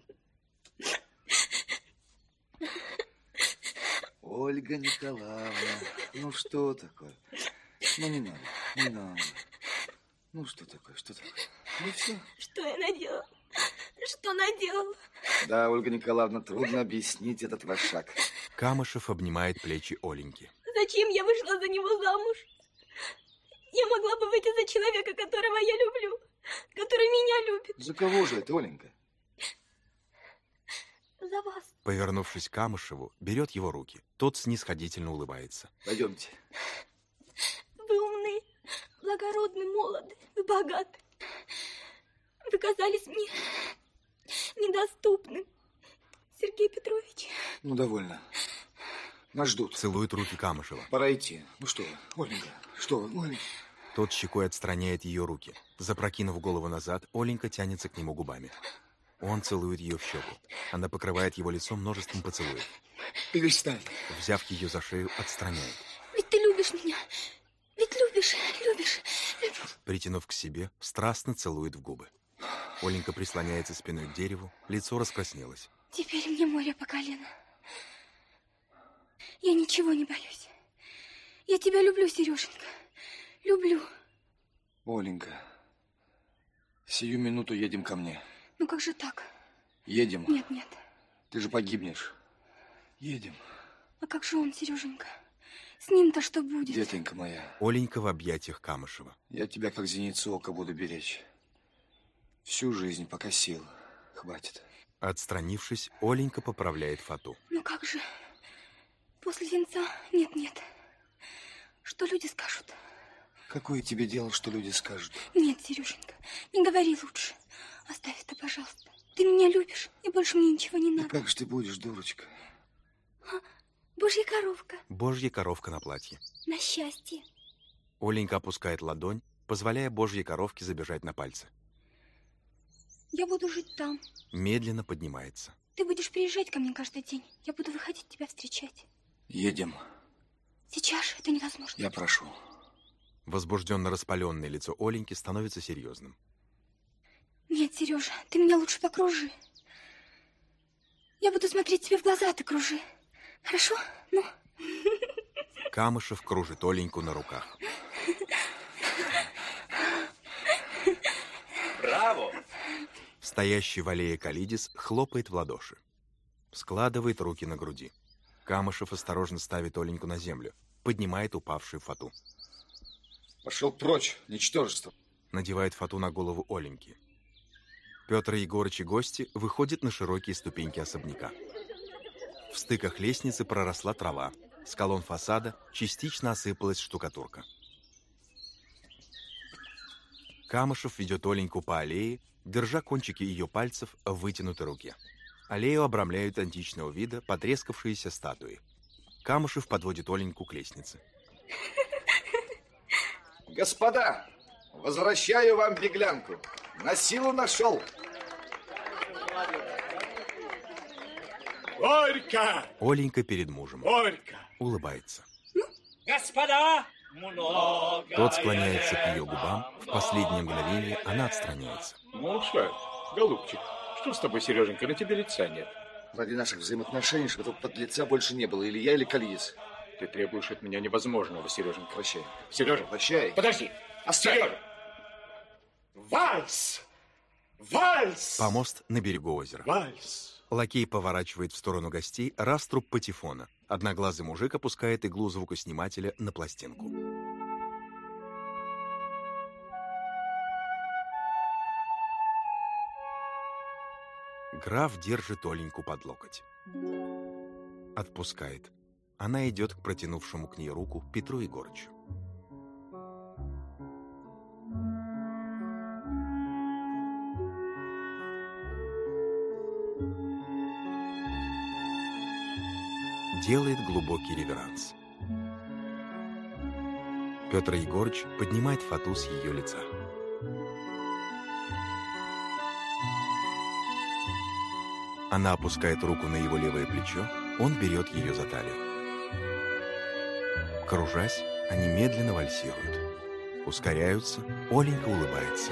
Ольга Николаевна. Ну что такое? Ну не надо, не надо. Ну что такое, что такое? Ну все. Что я наделала? Что наделала? Да, Ольга Николаевна, трудно объяснить этот ваш шаг. Камышев обнимает плечи Оленьки. Зачем я вышла за него замуж? Я могла бы выйти за человека, которого я люблю, который меня любит. За кого же это, Оленька? За вас. Повернувшись к Камышеву, берет его руки. Тот снисходительно улыбается. Пойдемте. Вы умны, благородны, молоды, вы богаты. Вы казались мне недоступным, Сергей Петрович. Ну, довольно. Нас ждут. Целует руки Камышева. Пора идти. Ну что вы, Оленька, что вы, Оленька? Тот щекой отстраняет ее руки. Запрокинув голову назад, Оленька тянется к нему губами. Он целует ее в щеку. Она покрывает его лицо множеством поцелуев. Перестань. Взяв ее за шею, отстраняет. Ведь ты любишь меня. Ведь любишь, любишь, любишь. Притянув к себе, страстно целует в губы. Оленька прислоняется спиной к дереву, лицо раскраснелось. Теперь мне море по колено. Я ничего не боюсь. Я тебя люблю, Сереженька. Люблю. Оленька, сию минуту едем ко мне. Ну как же так? Едем. Нет, нет. Ты же погибнешь. Едем. А как же он, Сереженька? С ним-то что будет? Детонька моя. Оленька в объятиях Камышева. Я тебя как зеницу ока буду беречь. Всю жизнь, пока сил хватит. Отстранившись, Оленька поправляет фату. Ну как же? После венца? Нет, нет. Что люди скажут? Какое тебе дело, что люди скажут? Нет, Сереженька, не говори лучше. Оставь это, пожалуйста. Ты меня любишь, и больше мне ничего не надо. И как же ты будешь, дурочка? А, Божья коровка. Божья коровка на платье. На счастье. Оленька опускает ладонь, позволяя Божьей коровке забежать на пальцы. Я буду жить там. Медленно поднимается. Ты будешь приезжать ко мне каждый день. Я буду выходить тебя встречать. Едем. Сейчас же это невозможно. Я прошу. Возбужденно распаленное лицо Оленьки становится серьезным. Нет, Сережа, ты меня лучше покружи. Я буду смотреть тебе в глаза, ты кружи. Хорошо? Ну? Камышев кружит Оленьку на руках. Браво! Стоящий в аллее Калидис хлопает в ладоши. Складывает руки на груди. Камышев осторожно ставит Оленьку на землю. Поднимает упавшую фату. Пошел прочь, ничтожество. Надевает фату на голову Оленьки. Петр Егорыч и гости выходят на широкие ступеньки особняка. В стыках лестницы проросла трава. С колонн фасада частично осыпалась штукатурка. Камышев ведет Оленьку по аллее, держа кончики ее пальцев в вытянутой руке. Аллею обрамляют античного вида потрескавшиеся статуи. Камышев подводит Оленьку к лестнице. Господа, возвращаю вам беглянку. На силу нашел. Горько! Оленька перед мужем. Горько! Улыбается. Господа! Много. Тот склоняется к ее губам. В последнее мгновение она отстраняется. Ну что, голубчик, что с тобой, Сереженька, на тебе лица нет? Ради наших взаимоотношений, чтобы под лица больше не было. Или я, или Калидис. Ты требуешь от меня невозможного, Сереженька. Прощай. Сережа, прощай. Подожди. Оставь. Сережа. Вальс! Вальс! Помост на берегу озера. Вальс! Лакей поворачивает в сторону гостей раструб патефона. Одноглазый мужик опускает иглу звукоснимателя на пластинку. Граф держит Оленьку под локоть. Отпускает. Она идет к протянувшему к ней руку Петру Егорычу. делает глубокий реверанс. Петр Егорыч поднимает фату с ее лица. Она опускает руку на его левое плечо, он берет ее за талию. Кружась, они медленно вальсируют. Ускоряются, Оленька улыбается.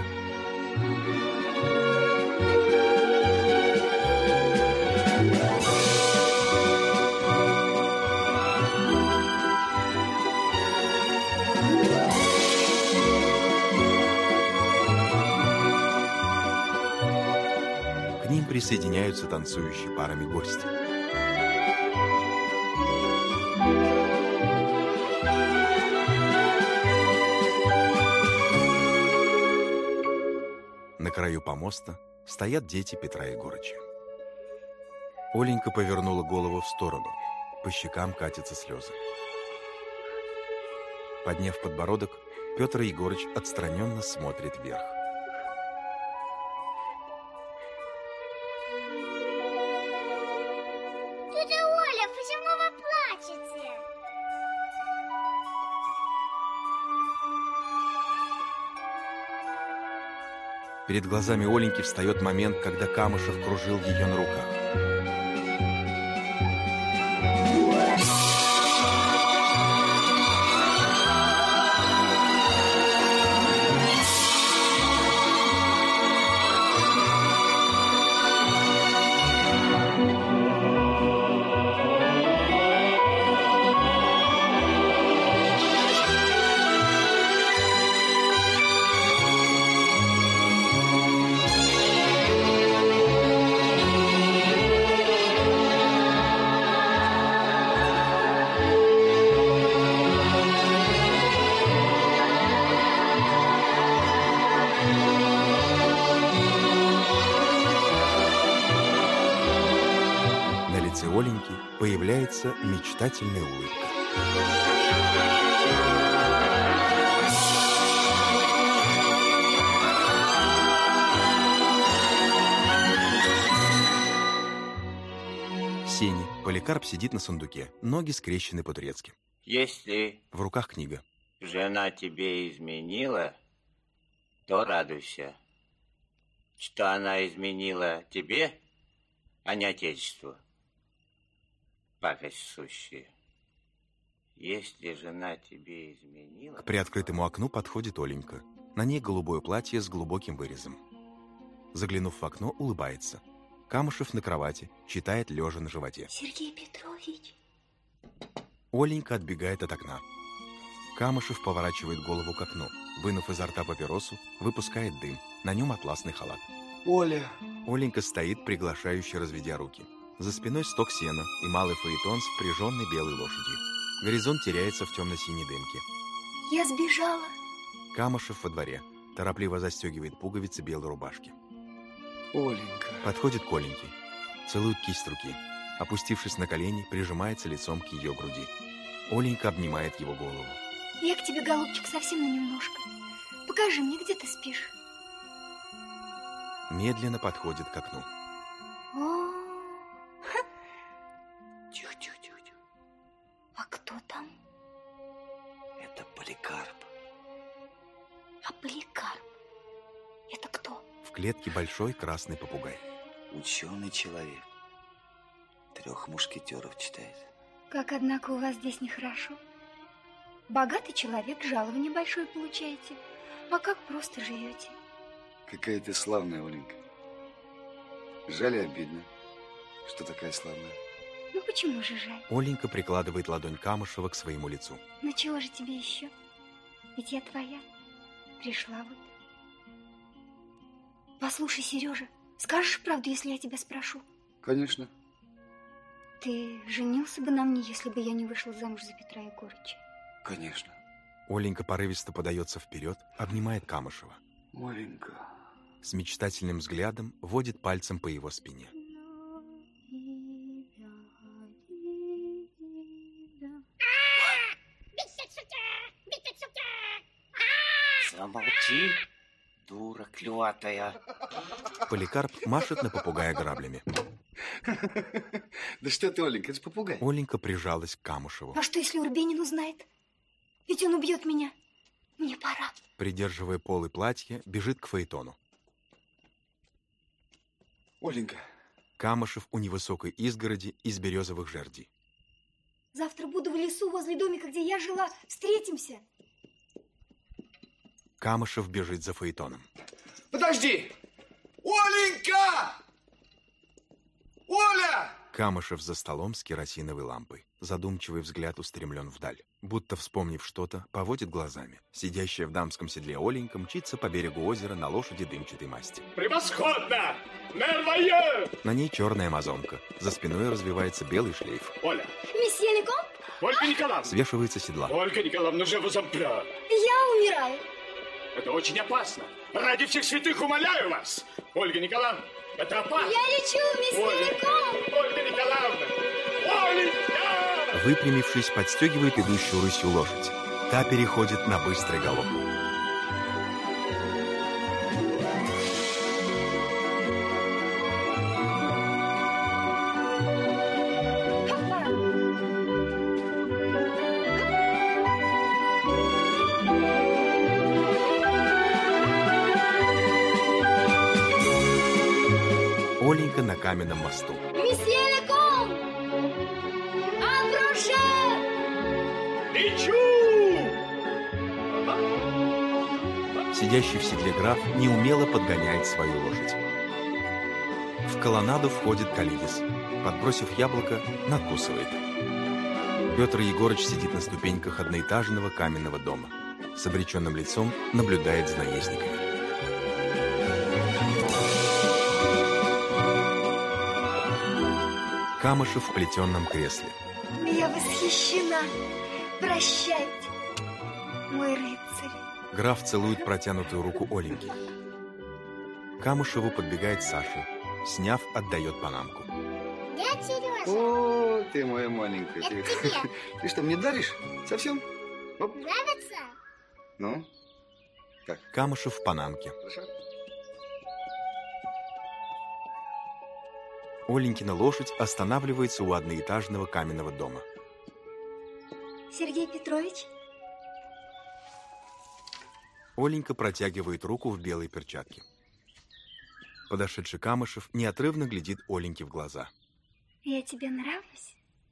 К ним присоединяются танцующие парами гости. На краю помоста стоят дети Петра Егорыча. Оленька повернула голову в сторону. По щекам катятся слезы. Подняв подбородок, Петр Егорыч отстраненно смотрит вверх. Тетя Оля, почему вы плачете? Перед глазами Оленьки встает момент, когда Камышев кружил ее на руках. Оленьки появляется мечтательная улыбка. В сене Поликарп сидит на сундуке, ноги скрещены по-турецки. Если в руках книга. Жена тебе изменила, то радуйся, что она изменила тебе, а не отечеству. Пакость сущая. Если жена тебе изменила... К приоткрытому окну подходит Оленька. На ней голубое платье с глубоким вырезом. Заглянув в окно, улыбается. Камышев на кровати, читает лежа на животе. Сергей Петрович. Оленька отбегает от окна. Камышев поворачивает голову к окну. Вынув изо рта папиросу, выпускает дым. На нем атласный халат. Оля. Оленька стоит, приглашающе разведя руки. За спиной сток сена и малый фаэтон с впряженной белой лошадью. Горизонт теряется в темно-синей дымке. Я сбежала. Камышев во дворе. Торопливо застегивает пуговицы белой рубашки. Оленька. Подходит к Оленьке. Целует кисть руки. Опустившись на колени, прижимается лицом к ее груди. Оленька обнимает его голову. Я к тебе, голубчик, совсем на немножко. Покажи мне, где ты спишь. Медленно подходит к окну. О, Тихо, тихо, тихо, тихо. а кто там? Это Поликарп. А Поликарп? Это кто? В клетке большой красный попугай. Ученый человек. Трех мушкетеров читает. Как, однако, у вас здесь нехорошо. Богатый человек, жалование большое получаете. А как просто живете? Какая ты славная, Оленька. Жаль и обидно, что такая славная. Ну почему же жаль? Оленька прикладывает ладонь Камышева к своему лицу. Ну чего же тебе еще? Ведь я твоя. Пришла вот. Послушай, Сережа, скажешь правду, если я тебя спрошу? Конечно. Ты женился бы на мне, если бы я не вышла замуж за Петра Егорыча? Конечно. Оленька порывисто подается вперед, обнимает Камышева. Оленька. С мечтательным взглядом водит пальцем по его спине. Замолчи. Дура клюватая. Поликарп машет на попугая граблями. Да что ты, Оленька, это же попугай. Оленька прижалась к Камышеву. А что, если Урбенин узнает? Ведь он убьет меня. Мне пора. Придерживая полы платья, бежит к фаэтону. Оленька. Камышев у невысокой изгороди из березовых жердей. Завтра буду в лесу возле домика, где я жила. Встретимся. Камышев бежит за фаэтоном. Подожди! Оленька! Оля! Камышев за столом с керосиновой лампой. Задумчивый взгляд устремлен вдаль. Будто вспомнив что-то, поводит глазами. Сидящая в дамском седле Оленька мчится по берегу озера на лошади дымчатой масти. Превосходно! Мервайе! На ней черная амазонка. За спиной развивается белый шлейф. Оля! Месье Леком? Ольга Николаевна! Свешивается седла. Ольга Николаевна, je vous en prie. Я умираю. Это очень опасно. Ради всех святых умоляю вас. Ольга Николаевна, это опасно. Я лечу, месье Леком. Ольга Николаевна! Оленька! Выпрямившись, подстегивает идущую рысью лошадь. Та переходит на быстрый галоп. Оленька на каменном мосту. Месье Леком! Анброше! Лечу! Сидящий в седле граф неумело подгоняет свою лошадь. В колоннаду входит Калидис. Подбросив яблоко, надкусывает. Петр Егорыч сидит на ступеньках одноэтажного каменного дома. С обреченным лицом наблюдает за наездниками. Камышев в плетеном кресле. Я восхищена. Прощайте, мой рыцарь. Граф целует протянутую руку Оленьки. Камышеву подбегает Саша. Сняв, отдает панамку. Дядя Сережа. О, ты моя маленькая. Это Ты, тебе. ты что, мне даришь? Совсем? Оп. Нравится? Ну? Как? Камышев в панамке. Хорошо? Оленькина лошадь останавливается у одноэтажного каменного дома. Сергей Петрович? Оленька протягивает руку в белой перчатке. Подошедший Камышев неотрывно глядит Оленьке в глаза. Я тебе нравлюсь?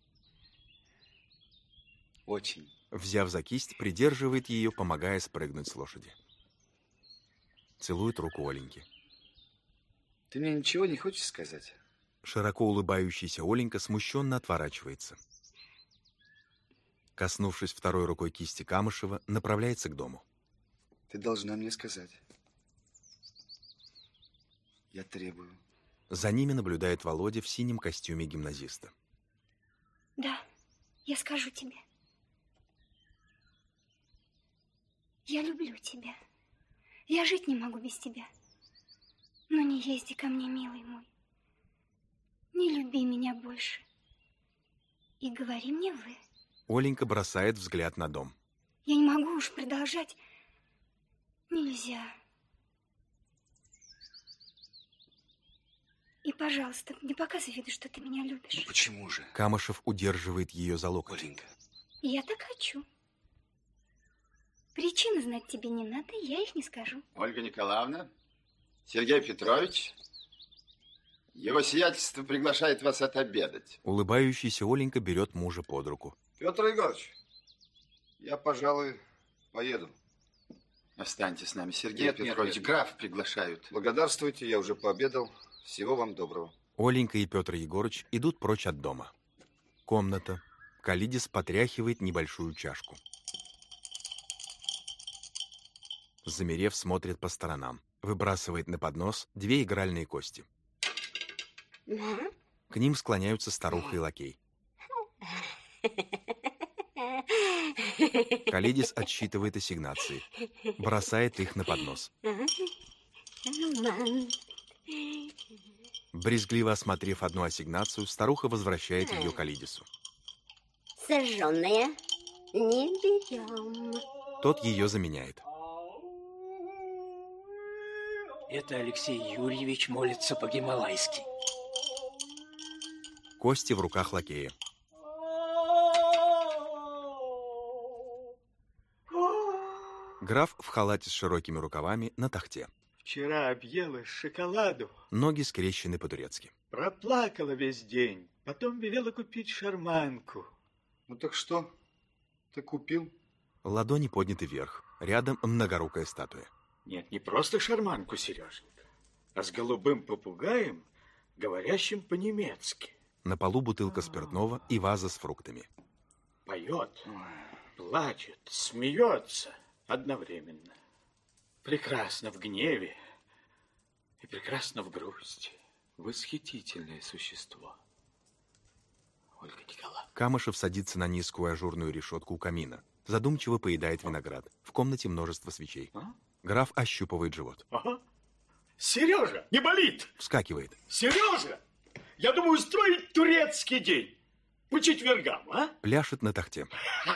Очень. Взяв за кисть, придерживает ее, помогая спрыгнуть с лошади. Целует руку Оленьки. Ты мне ничего не хочешь сказать? Широко улыбающаяся Оленька смущенно отворачивается. Коснувшись второй рукой кисти Камышева, направляется к дому. Ты должна мне сказать. Я требую. За ними наблюдает Володя в синем костюме гимназиста. Да, я скажу тебе. Я люблю тебя. Я жить не могу без тебя. Но не езди ко мне, милый мой. Не люби меня больше. И говори мне вы. Оленька бросает взгляд на дом. Я не могу уж продолжать. Нельзя. И, пожалуйста, не показывай виду, что ты меня любишь. Ну почему же? Камышев удерживает ее за локоть. Оленька. Я так хочу. Причины знать тебе не надо, я их не скажу. Ольга Николаевна, Сергей Петрович, его сиятельство приглашает вас отобедать. Улыбающаяся Оленька берет мужа под руку. Петр Егорович, я, пожалуй, поеду. Останьтесь с нами, Сергей Нет, Петрович. нет, нет. Граф приглашают. Благодарствуйте, я уже пообедал. Всего вам доброго. Оленька и Петр Егорыч идут прочь от дома. Комната. Калидис потряхивает небольшую чашку. Замерев, смотрит по сторонам. Выбрасывает на поднос две игральные кости. К ним склоняются старуха и лакей. Калидис отсчитывает ассигнации. Бросает их на поднос. Брезгливо осмотрев одну ассигнацию, старуха возвращает ее Калидису. Сожженная не берем. Тот ее заменяет. Это Алексей Юрьевич молится по-гималайски. Кости в руках лакея. Граф в халате с широкими рукавами на тахте. Вчера объелась шоколаду. Ноги скрещены по-турецки. Проплакала весь день. Потом велела купить шарманку. Ну так что? Ты купил? Ладони подняты вверх. Рядом многорукая статуя. Нет, не просто шарманку, Сереженька, а с голубым попугаем, говорящим по-немецки. На полу бутылка спиртного и ваза с фруктами. Поет, плачет, смеется одновременно. Прекрасно в гневе и прекрасно в грусти. Восхитительное существо. Ольга Николаевна. Камышев садится на низкую ажурную решетку у камина. Задумчиво поедает виноград. В комнате множество свечей. А? Граф ощупывает живот. Ага. Сережа, не болит! Вскакивает. Сережа, я думаю устроить турецкий день. По четвергам, а? Пляшет на тахте.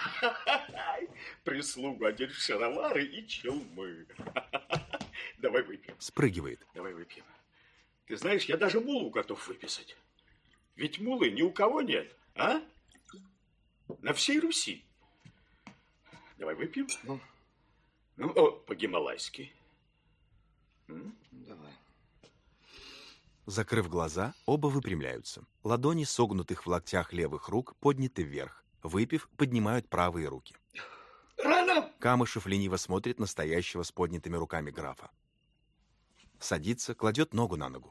Прислугу одеть в шаровары и челмы. Давай выпьем. Спрыгивает. Давай выпьем. Ты знаешь, я даже мулу готов выписать. Ведь мулы ни у кого нет, а? На всей Руси. Давай выпьем. Ну, ну о, по-гималайски. Давай. Закрыв глаза, оба выпрямляются. Ладони согнутых в локтях левых рук подняты вверх. Выпив, поднимают правые руки. Рано! Камышев лениво смотрит на стоящего с поднятыми руками графа. Садится, кладет ногу на ногу.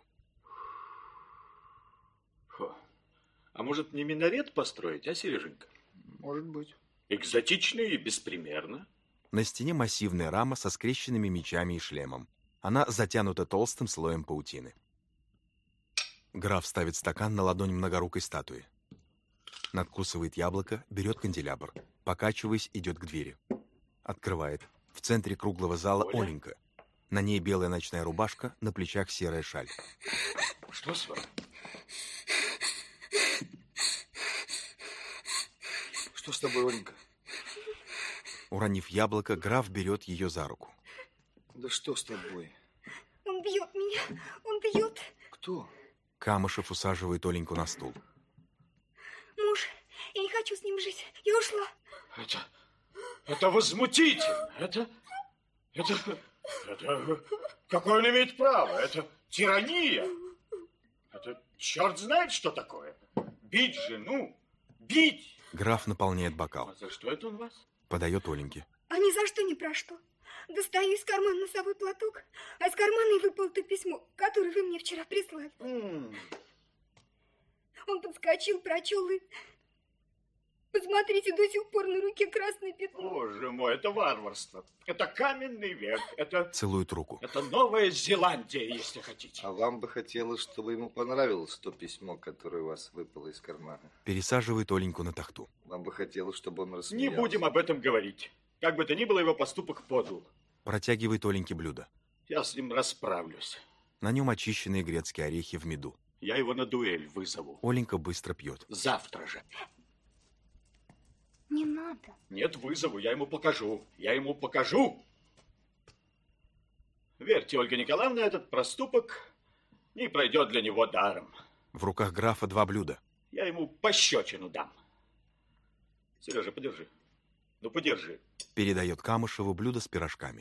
Фу. А может, не минарет построить, а, Сереженька? Может быть. Экзотично и беспримерно. На стене массивная рама со скрещенными мечами и шлемом. Она затянута толстым слоем паутины. Граф ставит стакан на ладонь многорукой статуи. Надкусывает яблоко, берет канделябр. Покачиваясь, идет к двери. Открывает. В центре круглого зала Оля? Оленька. На ней белая ночная рубашка, на плечах серая шаль. Что с вами? Что с тобой, Оленька? Уронив яблоко, граф берет ее за руку. Да что с тобой? Он бьет меня, он бьет. Кто? Камышев усаживает Оленьку на стул. Муж, я не хочу с ним жить, я ушла. Это, это возмутительно. Это, это, это, какое он имеет право? Это тирания. Это черт знает, что такое. Бить жену, бить. Граф наполняет бокал. А за что это он вас? Подает Оленьке. А ни за что, ни про что. Достаю из кармана носовой платок, а из кармана и выпало то письмо, которое вы мне вчера прислали. Mm. Он подскочил, прочел и... Посмотрите, до сих пор на руке красное пятно. Боже мой, это варварство. Это каменный век. Это... Целует руку. Это Новая Зеландия, если хотите. А вам бы хотелось, чтобы ему понравилось то письмо, которое у вас выпало из кармана? Пересаживает Оленьку на тахту. Вам бы хотелось, чтобы он рассмеялся? Не будем об этом говорить. Как бы то ни было, его поступок подл. Протягивает Оленьке блюдо. Я с ним расправлюсь. На нем очищенные грецкие орехи в меду. Я его на дуэль вызову. Оленька быстро пьет. Завтра же. Не надо. Нет, вызову, я ему покажу. Я ему покажу. Верьте, Ольга Николаевна, этот проступок не пройдет для него даром. В руках графа два блюда. Я ему пощечину дам. Сережа, подержи. Ну, подержи. Передает Камышеву блюдо с пирожками.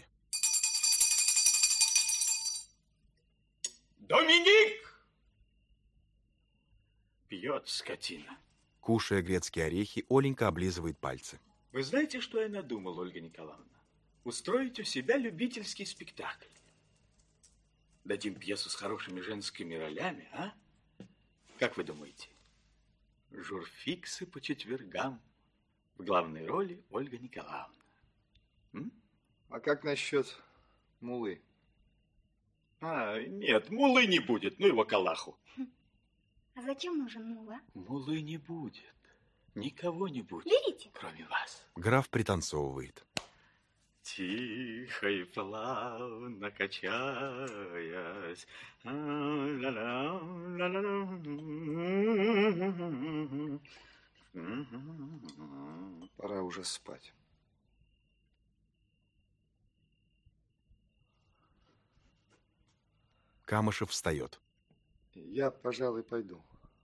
Доминик! Пьет скотина. Кушая грецкие орехи, Оленька облизывает пальцы. Вы знаете, что я надумал, Ольга Николаевна? Устроить у себя любительский спектакль. Дадим пьесу с хорошими женскими ролями, а? Как вы думаете? Журфиксы по четвергам. В главной роли Ольга Николаевна. М? А как насчет мулы? А, нет, мулы не будет, ну его калаху. А зачем нужен мула? Мулы не будет. Никого не будет. Берите. Кроме вас. Граф пританцовывает. Тихо и плавно качаясь. Пора уже спать. Камышев встает. Я, пожалуй, пойду.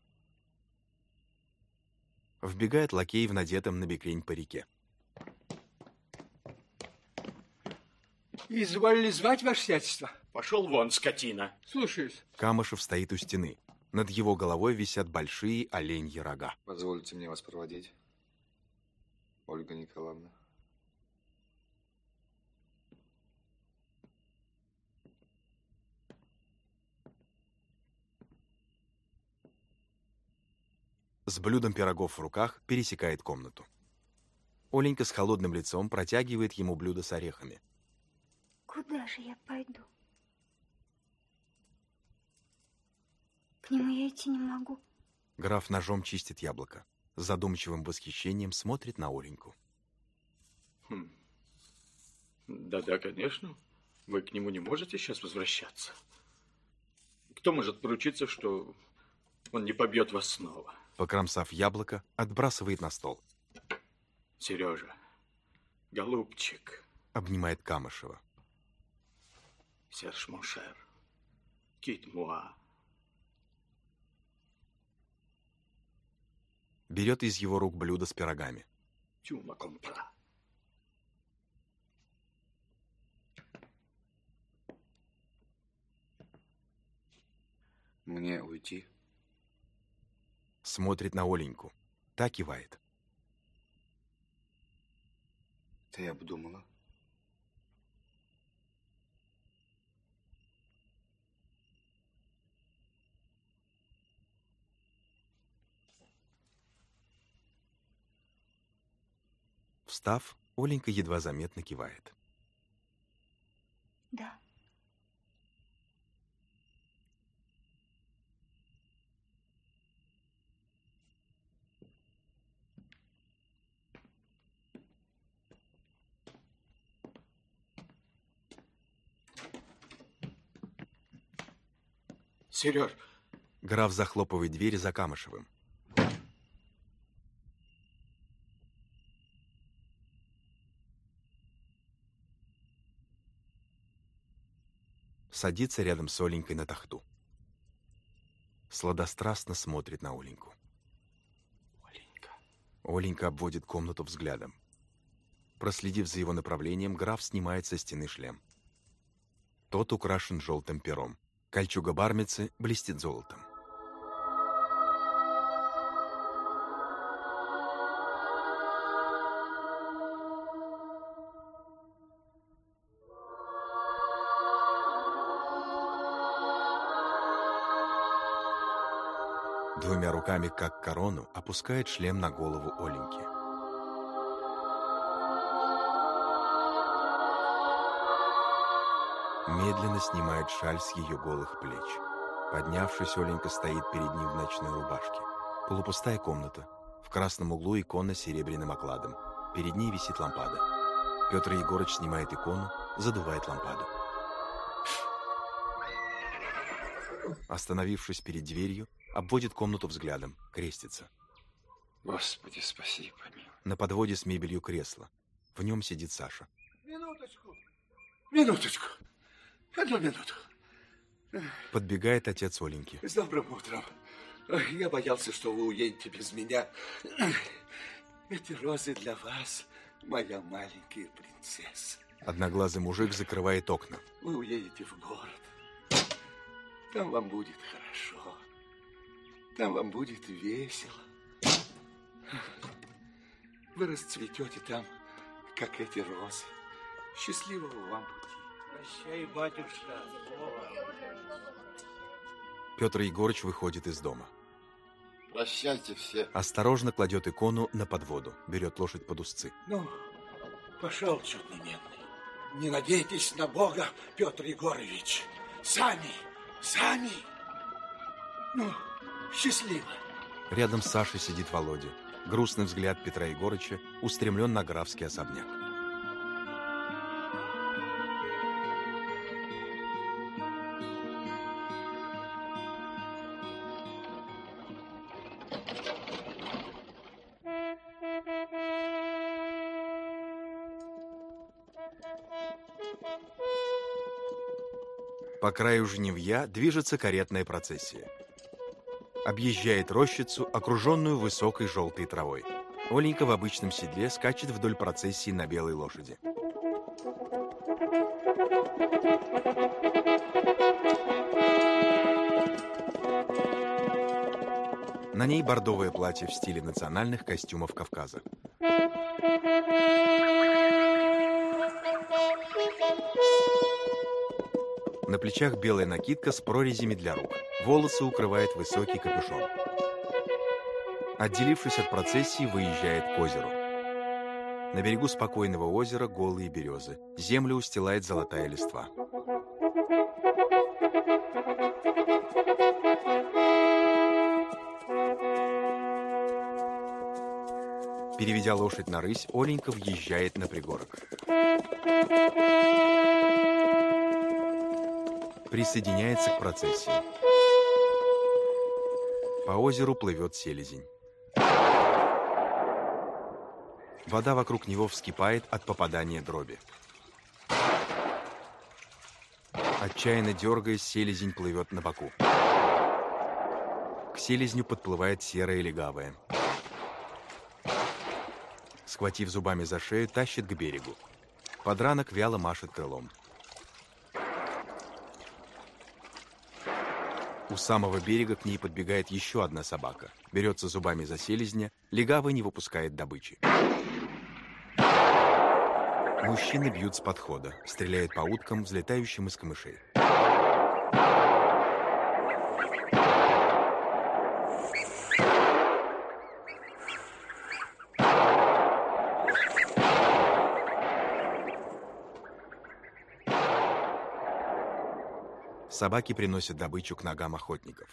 Вбегает лакей в надетом на бекрень парике. Изволили звать, ваше сиятельство? Пошел вон, скотина. Слушаюсь. Камышев стоит у стены. Над его головой висят большие оленьи рога. Позвольте мне вас проводить, Ольга Николаевна. С блюдом пирогов в руках пересекает комнату. Оленька с холодным лицом протягивает ему блюдо с орехами. Куда же я пойду? К нему я идти не могу. Граф ножом чистит яблоко. С задумчивым восхищением смотрит на Оленьку. Хм. Да-да, конечно. Вы к нему не можете сейчас возвращаться. Кто может поручиться, что он не побьет вас снова? Покромсав яблоко, отбрасывает на стол. Сережа, голубчик. Обнимает Камышева. Серж Моншер, кит муа. Берет из его рук блюдо с пирогами. Тюма компра. Мне уйти? Смотрит на Оленьку. Та кивает. Ты обдумала? Встав, Оленька едва заметно кивает. Да. Сереж. Граф захлопывает дверь за Камышевым. Садится рядом с Оленькой на тахту. Сладострастно смотрит на Оленьку. Оленька. Оленька обводит комнату взглядом. Проследив за его направлением, граф снимает со стены шлем. Тот украшен желтым пером. Кольчуга бармицы блестит золотом. Двумя руками, как корону, опускает шлем на голову Оленьки. Медленно снимает шаль с ее голых плеч. Поднявшись, Оленька стоит перед ним в ночной рубашке. Полупустая комната. В красном углу икона с серебряным окладом. Перед ней висит лампада. Петр Егорыч снимает икону, задувает лампаду. Остановившись перед дверью, обводит комнату взглядом, крестится. Господи, спаси, помилуй. На подводе с мебелью кресло. В нем сидит Саша. Минуточку. Минуточку. Одну минуту. Подбегает отец Оленьки. С добрым утром. Я боялся, что вы уедете без меня. Эти розы для вас, моя маленькая принцесса. Одноглазый мужик закрывает окна. Вы уедете в город. Там вам будет хорошо. Там вам будет весело. Вы расцветете там, как эти розы. Счастливого вам пути. Прощай, батюшка. Петр Егорыч выходит из дома. Прощайте все. Осторожно кладет икону на подводу. Берет лошадь под узцы. Ну, пошел, чудный медный. Не надейтесь на Бога, Петр Егорович. Сами, сами. Ну, счастливо. Рядом с Сашей сидит Володя. Грустный взгляд Петра Егорыча устремлен на графский особняк. По краю жнивья движется каретная процессия. Объезжает рощицу, окруженную высокой желтой травой. Оленька в обычном седле скачет вдоль процессии на белой лошади. На ней бордовое платье в стиле национальных костюмов Кавказа. На плечах белая накидка с прорезями для рук. Волосы укрывает высокий капюшон. Отделившись от процессии, выезжает к озеру. На берегу спокойного озера голые березы. Землю устилает золотая листва. Переведя лошадь на рысь, Оленька въезжает на пригорок. Присоединяется к процессии. По озеру плывет селезень. Вода вокруг него вскипает от попадания дроби. Отчаянно дергаясь, селезень плывет на боку. К селезню подплывает серая легавая. Схватив зубами за шею, тащит к берегу. Подранок вяло машет крылом. У самого берега к ней подбегает еще одна собака. Берется зубами за селезня, легавый не выпускает добычи. Мужчины бьют с подхода, стреляют по уткам, взлетающим из камышей. Собаки приносят добычу к ногам охотников.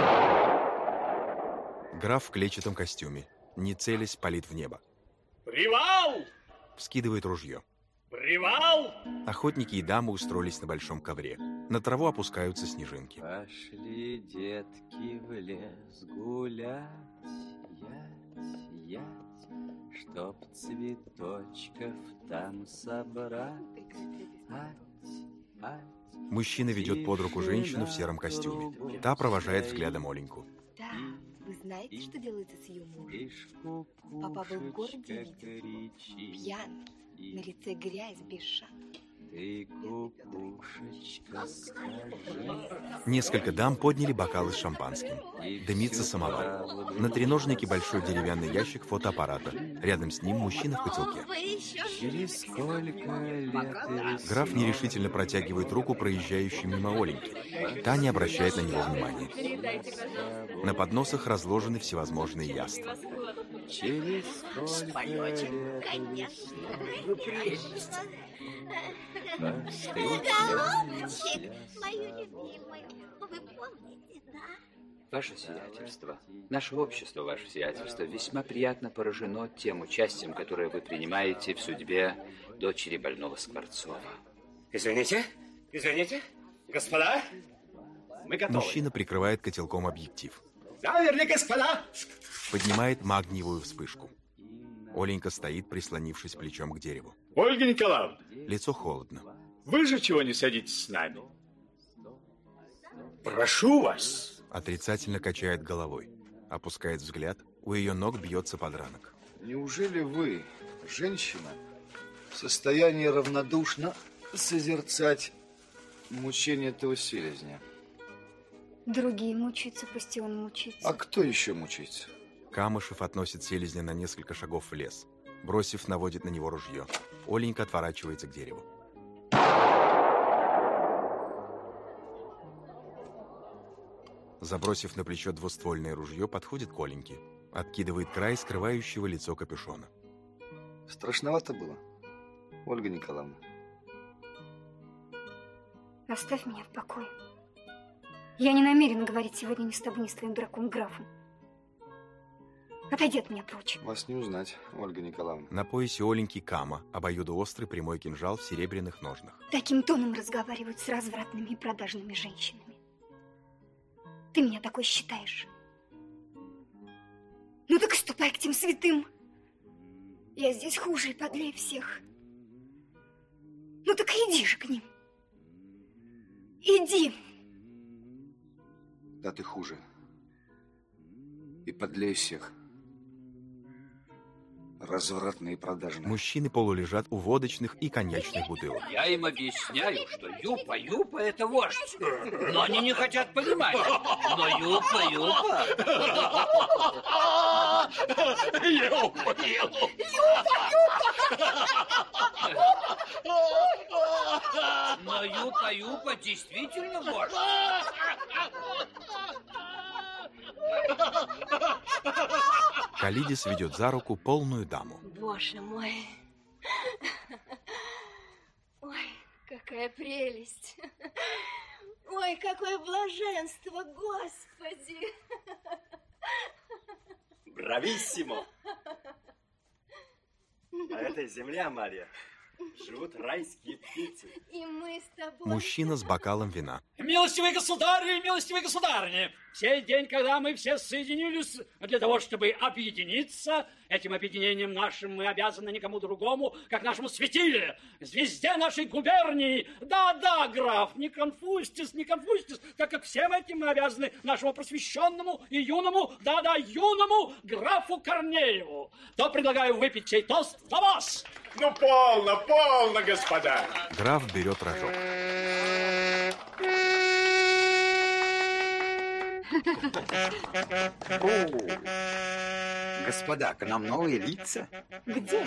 Граф в клетчатом костюме, не целясь, палит в небо. Привал! Вскидывает ружье. Привал! Охотники и дамы устроились на большом ковре. На траву опускаются снежинки. Пошли детки в лес гулять, ять, ять, чтоб цветочков там собрать, ать, ать. Мужчина ведет под руку женщину в сером костюме. Та провожает взглядом Оленьку. Да, вы знаете, что делается с ее мужем? Папа был в городе, видел. Пьян, на лице грязь без шапки. Ты, кукушечка, скажи. Несколько дам подняли бокалы с шампанским. Дымится самовар. На треножнике большой деревянный ящик фотоаппарата. Рядом с ним мужчина в котелке. Через сколько лет... Граф нерешительно протягивает руку проезжающей мимо Оленьки. Та не обращает на него внимания. На подносах разложены всевозможные яства. Через сколько лет... Голубчик, мою любимую, вы помните, да? Ваше сиятельство, наше общество, ваше сиятельство, весьма приятно поражено тем участием, которое вы принимаете в судьбе дочери больного Скворцова. Извините, извините, господа, мы готовы. Мужчина прикрывает котелком объектив. Да, вернее, господа. Поднимает магниевую вспышку. Оленька стоит, прислонившись плечом к дереву. Ольга Николаевна. Лицо холодно. Вы же чего не садитесь с нами? Прошу вас. Отрицательно качает головой. Опускает взгляд. У ее ног бьется подранок. Неужели вы, женщина, в состоянии равнодушно созерцать мучение этого селезня? Другие мучаются, пусть и он мучается. А кто еще мучается? Камышев относит селезня на несколько шагов в лес. Бросив, наводит на него ружье. Оленька отворачивается к дереву. Забросив на плечо двуствольное ружье, подходит к Оленьке. Откидывает край скрывающего лицо капюшона. Страшновато было, Ольга Николаевна? Оставь меня в покое. Я не намерена говорить сегодня ни с тобой, ни с твоим дураком графом. Отойди от меня прочь. Вас не узнать, Ольга Николаевна. На поясе Оленьки кама, обоюдоострый прямой кинжал в серебряных ножнах. Таким тоном разговаривают с развратными и продажными женщинами. Ты меня такой считаешь? Ну так ступай к тем святым. Я здесь хуже и подлее всех. Ну так иди же к ним. Иди. Да ты хуже. И подлей всех. Развратные и продажные. Мужчины полулежат у водочных и коньячных бутылок. Я им объясняю, что юпа-юпа – это вождь. Но они не хотят понимать. Но юпа-юпа... Юпа-юпа! Но юпа-юпа действительно вождь. Калидис ведет за руку полную даму. Боже мой. Ой, какая прелесть. Ой, какое блаженство, Господи. Брависсимо! На этой земле, Амалия, живут райские птицы. И мы с тобой... Мужчина с бокалом вина. Милостивые государи, милостивые государыни, в сей день, когда мы все соединились для того, чтобы объединиться, этим объединением нашим мы обязаны никому другому, как нашему светиле, звезде нашей губернии. Да-да, граф, не конфузьтесь, не конфузьтесь, так как всем этим мы обязаны нашему просвещенному и юному, да-да, юному графу Корнееву. То предлагаю выпить чей тост за вас. Ну, полно, полно, господа. Граф берет рожок. Господа, к нам новые лица. Где?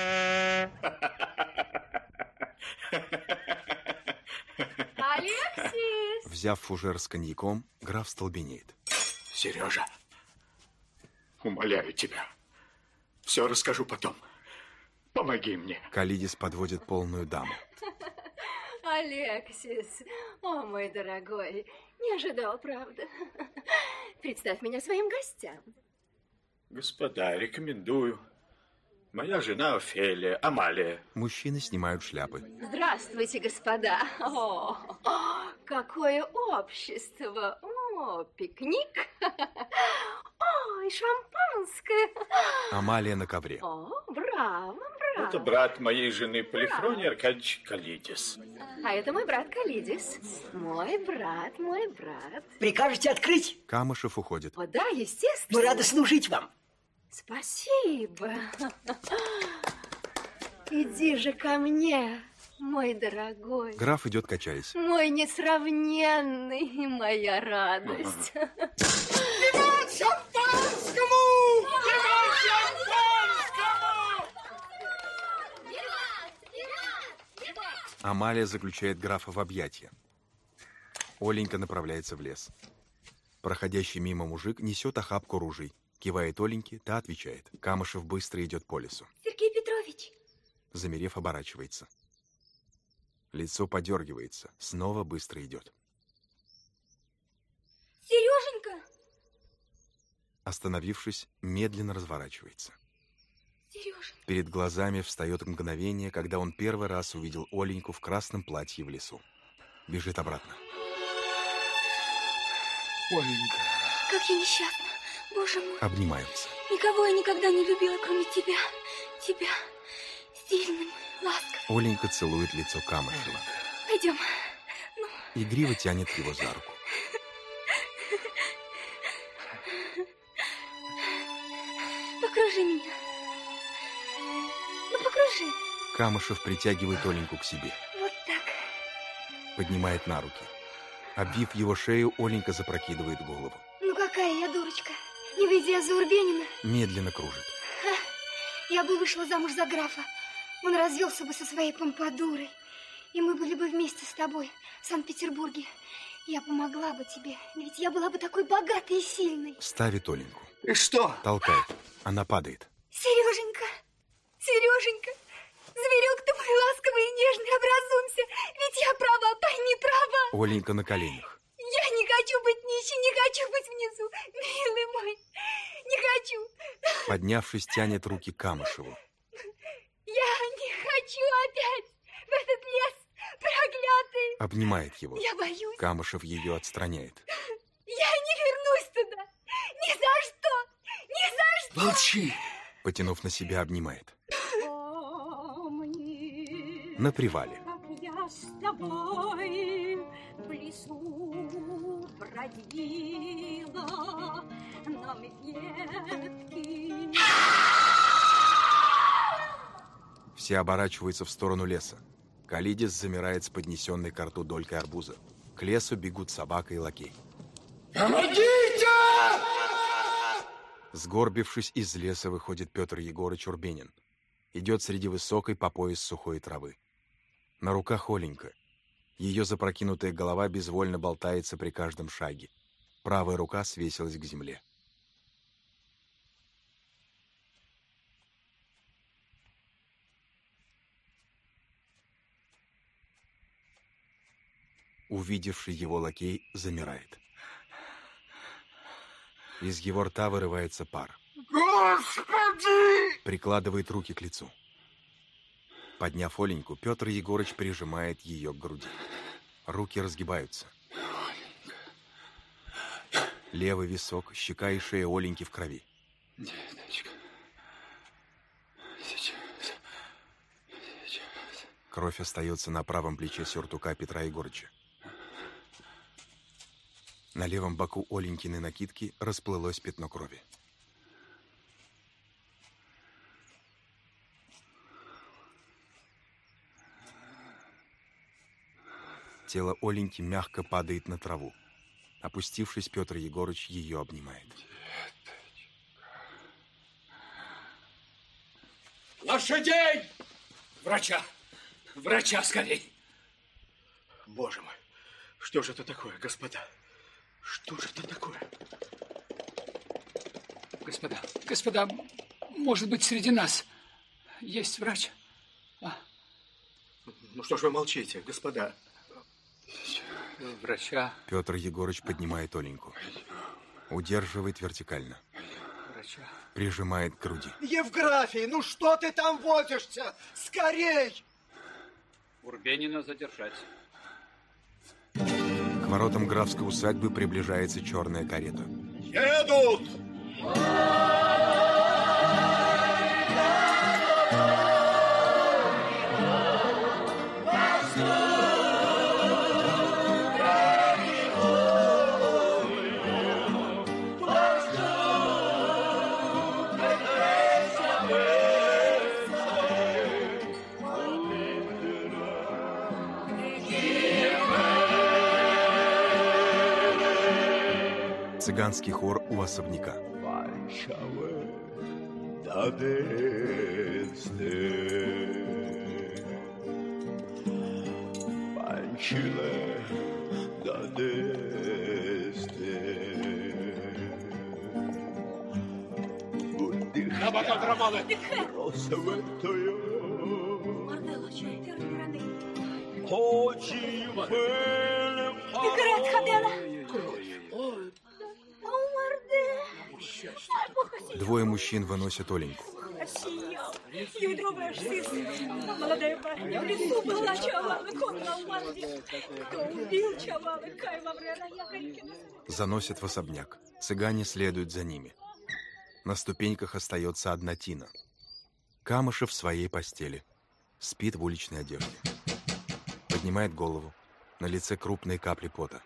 Алексис! Взяв фужер с коньяком, граф столбенеет. Сережа, умоляю тебя, все расскажу потом. Помоги мне. Калидис подводит полную даму. Алексис, о, мой дорогой, не ожидал, правда. Представь меня своим гостям. Господа, рекомендую. Моя жена Офелия, Амалия. Мужчины снимают шляпы. Здравствуйте, господа. О, какое общество. О, пикник. О, и шампанское. Амалия на ковре. О, браво, браво. Это брат моей жены Полифроний Аркадьевич Калидис. А это мой брат Калидис. Мой брат, мой брат. Прикажете открыть? Камышев уходит. О, да, естественно. Мы рады служить вам. Спасибо. Иди же ко мне, мой дорогой. Граф идет, качаясь. Мой несравненный и моя радость. Виват шампанскому! Виват шампанскому! Амалия заключает графа в объятия. Оленька направляется в лес. Проходящий мимо мужик несет охапку ружей. Кивает Оленьке, та отвечает. Камышев быстро идет по лесу. Сергей Петрович. Замерев, оборачивается. Лицо подергивается. Снова быстро идет. Сереженька. Остановившись, медленно разворачивается. Сереженька. Перед глазами встает мгновение, когда он первый раз увидел Оленьку в красном платье в лесу. Бежит обратно. Оленька. Как я несчастна. Боже мой. Обнимаются. Никого я никогда не любила, кроме тебя. Тебя. Сильным, ласковым. Оленька целует лицо Камышева. Пойдем. Ну. Игриво тянет его за руку. Покружи меня. Ну, покружи. Камышев притягивает Оленьку к себе. Вот так. Поднимает на руки. Обвив его шею, Оленька запрокидывает голову. Ну, какая я дурочка. Не выйдя за Урбенина. Медленно кружит. Ха, я бы вышла замуж за графа. Он развелся бы со своей помпадурой. И мы были бы вместе с тобой в Санкт-Петербурге. Я помогла бы тебе, ведь я была бы такой богатой и сильной. Ставит Оленьку. И что? Толкает. Она падает. Сереженька, Сереженька, зверек ты мой ласковый и нежный, образумся. Ведь я права, пойми, права. Оленька на коленях. Я не хочу быть нищей, не хочу быть внизу. Милый мой, не хочу. Поднявшись, тянет руки к Камышеву. Я не хочу опять в этот лес проклятый. Обнимает его. Я боюсь. Камышев ее отстраняет. Я не вернусь туда. Ни за что. Ни за что. Молчи. Потянув на себя, обнимает. Помни, На привале. как я с тобой близ ходила, но медведки... Все оборачиваются в сторону леса. Калидис замирает с поднесенной к рту долькой арбуза. К лесу бегут собака и лакей. Помогите! Сгорбившись, из леса выходит Петр Егорыч Урбенин. Идет среди высокой по пояс сухой травы. На руках Оленька. Ее запрокинутая голова безвольно болтается при каждом шаге. Правая рука свесилась к земле. Увидевший его лакей замирает. Из его рта вырывается пар. Господи! Прикладывает руки к лицу. Подняв Оленьку, Петр Егорыч прижимает ее к груди. Руки разгибаются. Левый висок, щека и шея Оленьки в крови. Деточка. Сейчас. Сейчас. Кровь остается на правом плече сюртука Петра Егорыча. На левом боку Оленькиной накидки расплылось пятно крови. Тело Оленьки мягко падает на траву. Опустившись, Петр Егорыч ее обнимает. Лошадей! Врача! Врача скорей! Боже мой, что же это такое, господа? Что же это такое? Господа, господа, может быть, среди нас есть врач? А? Ну что ж вы молчите, господа? Врача. Петр Егорыч поднимает Оленьку. Удерживает вертикально. Врача. Прижимает к груди. Евграфий, ну что ты там возишься? Скорей! Урбенина задержать. К воротам графской усадьбы приближается черная карета. Едут! Цыганский хор у особняка. Двое мужчин выносят Оленьку. Молодая барыня в лесу была Чавала, конна у Марди. Кто убил Чавала, Кайва Врена, Ягарькина. Заносят в особняк. Цыгане следуют за ними. На ступеньках остается одна Тина. Камышев в своей постели. Спит в уличной одежде. Поднимает голову. На лице крупные капли пота.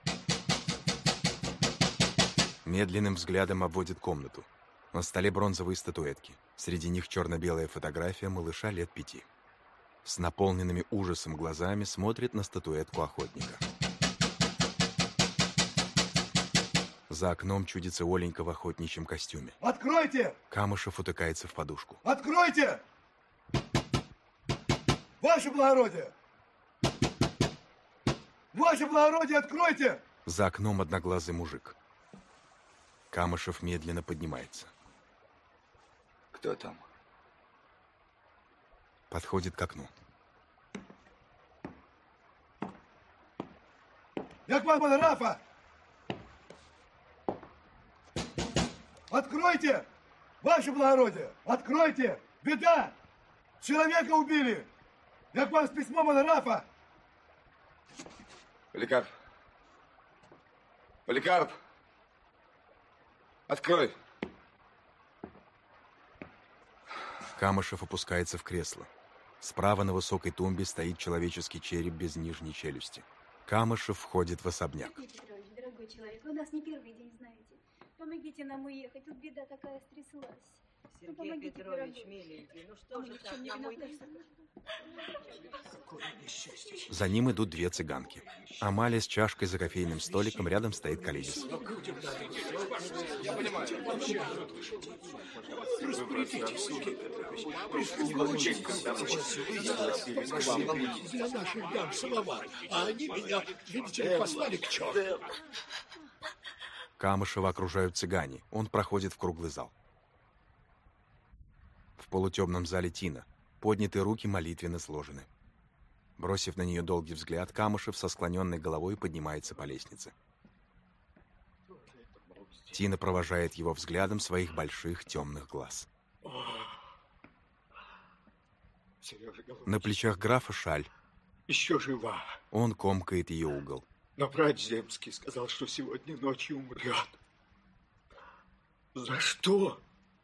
Медленным взглядом обводит комнату. На столе бронзовые статуэтки. Среди них черно-белая фотография малыша лет пяти. С наполненными ужасом глазами смотрит на статуэтку охотника. За окном чудится Оленька в охотничьем костюме. Откройте! Камышев утыкается в подушку. Откройте! Ваше благородие! Ваше благородие, откройте! За окном одноглазый мужик. Камышев медленно поднимается. Кто там? Подходит к окну. Якман Рафа! Откройте! Ваше благородие! Откройте! Беда! Человека убили! Якман с письмом Рафа! Поликарп! Поликарп! Открой! Камышев опускается в кресло. Справа на высокой тумбе стоит человеческий череп без нижней челюсти. Камышев входит в особняк. такой человек? Вы нас не первый день знаете. Помогите нам уехать, тут беда такая стряслась. Сергей ну, Петрович, миленький, ну что же так на мой... За ним идут две цыганки. Амалия с чашкой за кофейным столиком, рядом стоит Калидис. Я понимаю. Не волнуйтесь, сейчас все выяснится. Я наших дам целовать, а они меня, видите ли, послали к черту. Камышева окружают цыгане. Он проходит в круглый зал. В полутемном зале Тина. Поднятые руки молитвенно сложены. Бросив на нее долгий взгляд, Камышев со склоненной головой поднимается по лестнице. Тина провожает его взглядом своих больших темных глаз. На плечах графа шаль. Еще жива. Он комкает ее угол. Но брат Земский сказал, что сегодня ночью умрет. За что?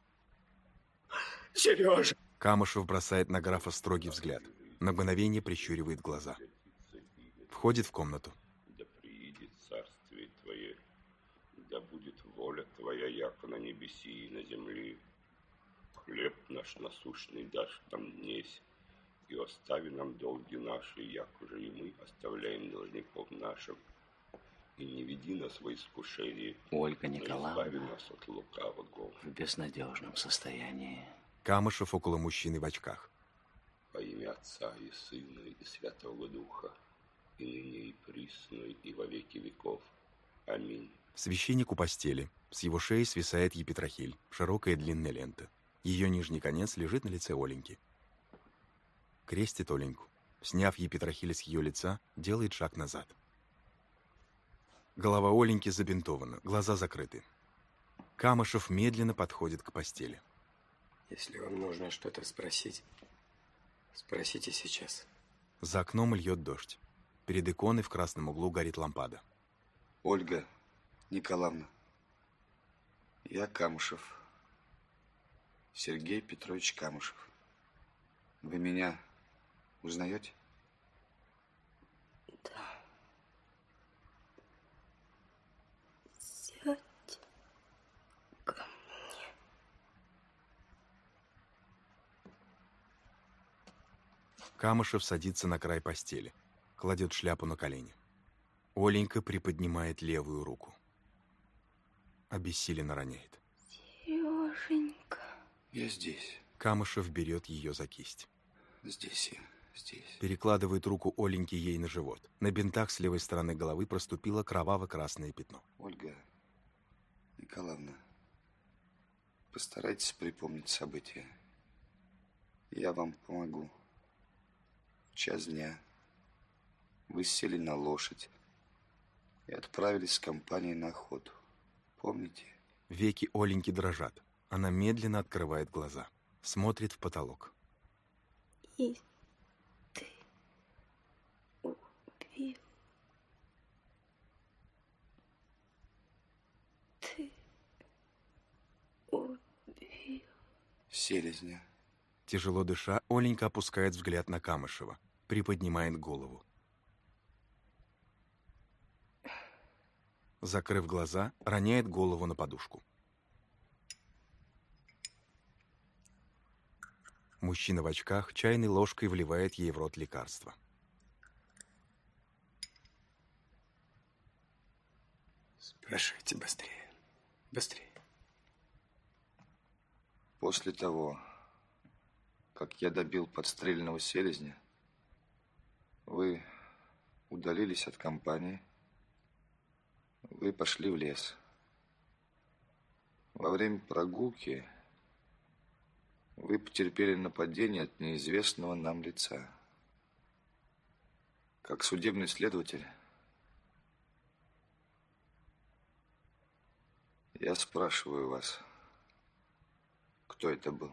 Сережа! Камышев бросает на графа строгий взгляд. На мгновение прищуривает глаза. Входит в комнату. Да приидет царствие Твое, да будет воля Твоя, яко на небеси и на земле. Хлеб наш насущный дашь нам днесь, и остави нам долги наши, як уже и мы оставляем должников нашим. И не веди нас во искушение, Ольга но Николаевна избави нас от лукавого. в безнадежном состоянии. Камышев около мужчины в очках. Во имя Отца и Сына и Святого Духа, и ныне и присно, и во веки веков. Аминь. Священник у постели. С его шеи свисает епитрахиль, широкая длинная лента. Ее нижний конец лежит на лице Оленьки. Крестит Оленьку. Сняв епитрахиль с ее лица, делает шаг назад. Голова Оленьки забинтована, глаза закрыты. Камышев медленно подходит к постели. Если вам нужно что-то спросить, спросите сейчас. За окном льет дождь. Перед иконой в красном углу горит лампада. Ольга Николаевна, я Камышев. Сергей Петрович Камышев. Вы меня узнаете? Да. Сядь ко мне. Камышев садится на край постели, кладет шляпу на колени. Оленька приподнимает левую руку. Обессиленно роняет. Сереженька. Я здесь. Камышев берет ее за кисть. Здесь я, здесь. Перекладывает руку Оленьки ей на живот. На бинтах с левой стороны головы проступило кроваво-красное пятно. Ольга Николаевна, постарайтесь припомнить события. Я вам помогу. В час дня вы сели на лошадь и отправились с компанией на охоту. Помните? Веки Оленьки дрожат. Она медленно открывает глаза. Смотрит в потолок. И ты убил. Ты убил. Селезня. Тяжело дыша, Оленька опускает взгляд на Камышева. Приподнимает голову. Закрыв глаза, роняет голову на подушку. Мужчина в очках чайной ложкой вливает ей в рот лекарство. Спрашивайте быстрее. Быстрее. После того, как я добил подстреленного селезня, вы удалились от компании, вы пошли в лес. Во время прогулки вы потерпели нападение от неизвестного нам лица. Как судебный следователь, я спрашиваю вас, кто это был?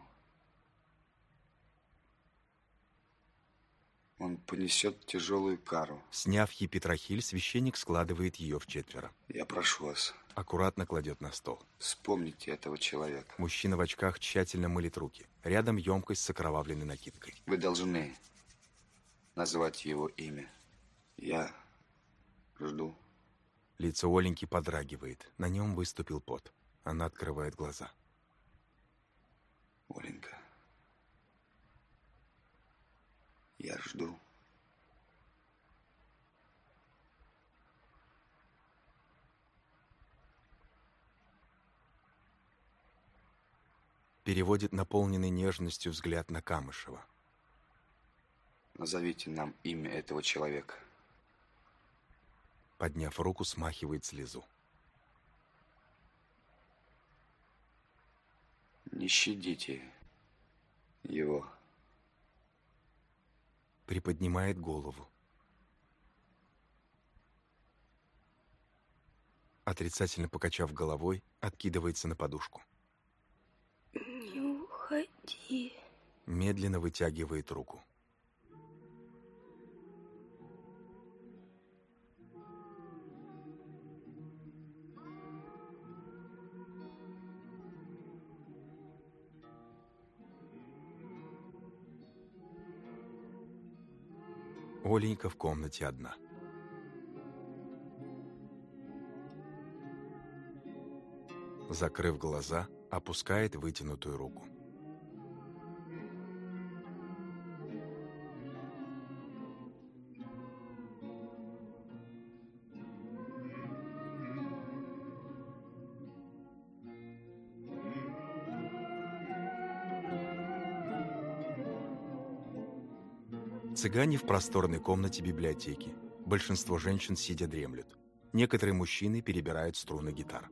Он понесет тяжелую кару. Сняв епитрахиль, священник складывает ее в четверо. Я прошу вас. Аккуратно кладет на стол. Вспомните этого человека. Мужчина в очках тщательно мылит руки. Рядом емкость с окровавленной накидкой. Вы должны назвать его имя. Я жду Лицо Оленьки подрагивает, на нем выступил пот. Она открывает глаза. Оленька, я жду. Переводит наполненный нежностью взгляд на Камышева. Назовите нам имя этого человека. Подняв руку, смахивает слезу. Не щадите его. Приподнимает голову. Отрицательно покачав головой, откидывается на подушку. Не уходи. Медленно вытягивает руку. Оленька в комнате одна. Закрыв глаза, опускает вытянутую руку. Цыгане в просторной комнате библиотеки. Большинство женщин сидя дремлют. Некоторые мужчины перебирают струны гитар.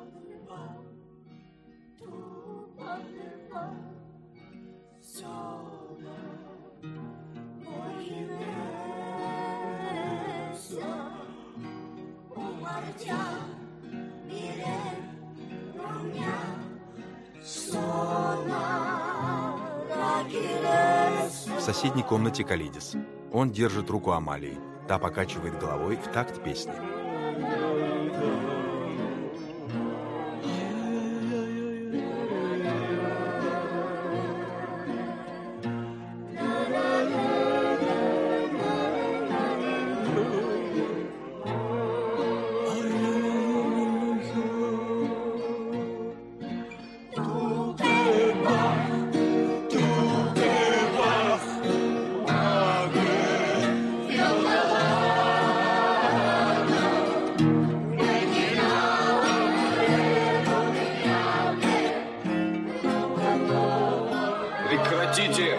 В соседней комнате Калидис. Он держит руку Амалии. Та покачивает головой в такт песни. Прекратите!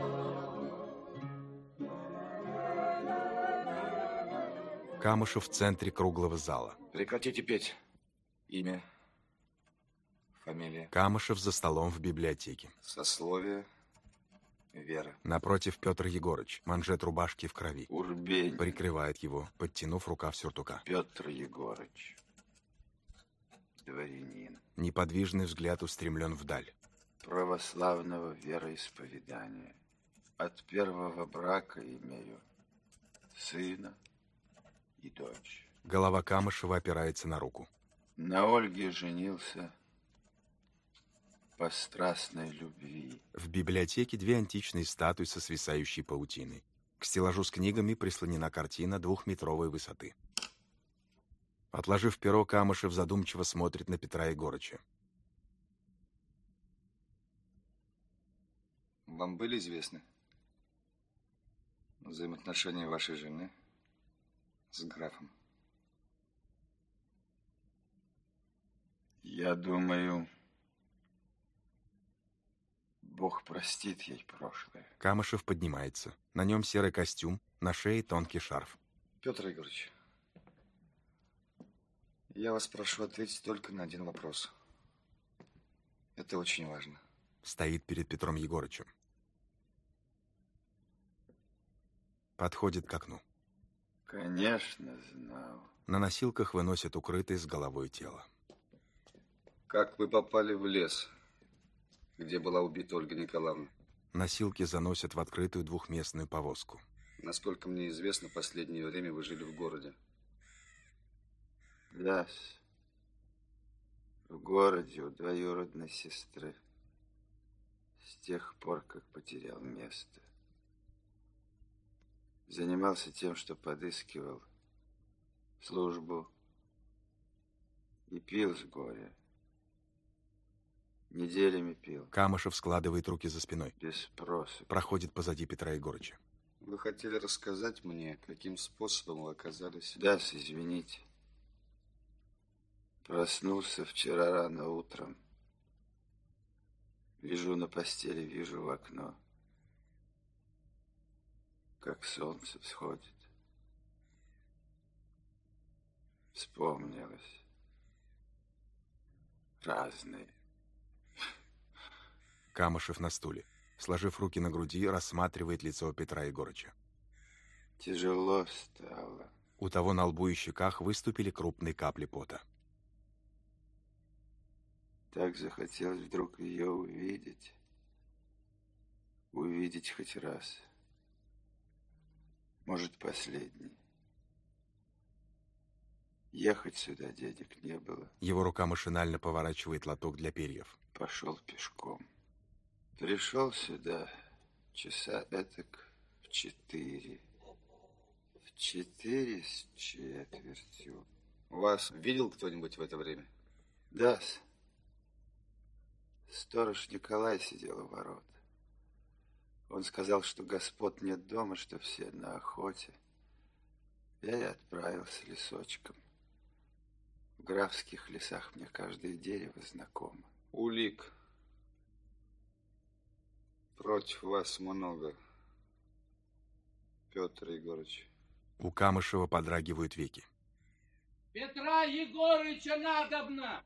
Камышев в центре круглого зала. Прекратите петь. Имя, фамилия. Камышев за столом в библиотеке. Сословие, вера. Напротив Петр Егорыч, манжет рубашки в крови. Урбень. Прикрывает его, подтянув рукав сюртука. Петр Егорыч, дворянин. Неподвижный взгляд устремлен вдаль. Православного вероисповедания. От первого брака имею сына и дочь. Голова Камышева опирается на руку. На Ольге женился по страстной любви. В библиотеке две античные статуи со свисающей паутиной. К стеллажу с книгами прислонена картина двухметровой высоты. Отложив перо, Камышев задумчиво смотрит на Петра Егорыча. Вам были известны взаимоотношения вашей жены с графом? Я думаю, Бог простит ей прошлое. Камышев поднимается. На нем серый костюм, на шее тонкий шарф. Петр Егорович, я вас прошу ответить только на один вопрос. Это очень важно. Стоит перед Петром Егорычем. Подходит к окну. Конечно, знал. На носилках выносят укрытое с головой тело. Как вы попали в лес, где была убита Ольга Николаевна? Носилки заносят в открытую двухместную повозку. Насколько мне известно, в последнее время вы жили в городе. Да, в городе у двоюродной сестры. С тех пор, как потерял место. Занимался тем, что подыскивал службу И пил с горя. Неделями пил. Камышев складывает руки за спиной. Без спроса. Проходит позади Петра Егорыча. Вы хотели рассказать мне, каким способом вы оказались? Да, извините. Проснулся вчера рано утром. Лежу на постели, вижу в окно, как солнце всходит. Вспомнилось. Разные. Камышев на стуле, сложив руки на груди, рассматривает лицо Петра Егорыча. Тяжело стало. У того на лбу и щеках выступили крупные капли пота. Так захотелось вдруг ее увидеть. Увидеть хоть раз. Может, последний. Ехать сюда денег не было. Его рука машинально поворачивает лоток для перьев. Пошел пешком. Пришел сюда часа этак в четыре. В четыре с четвертью. Вас видел кто-нибудь в это время? Да. Сторож Николай сидел у ворот. Он сказал, что господ нет дома, что все на охоте. Я и отправился лесочком. В графских лесах мне каждое дерево знакомо. Улик. Против вас много, Петр Егорыч. У Камышева подрагивают веки. Петра Егорыча надобно!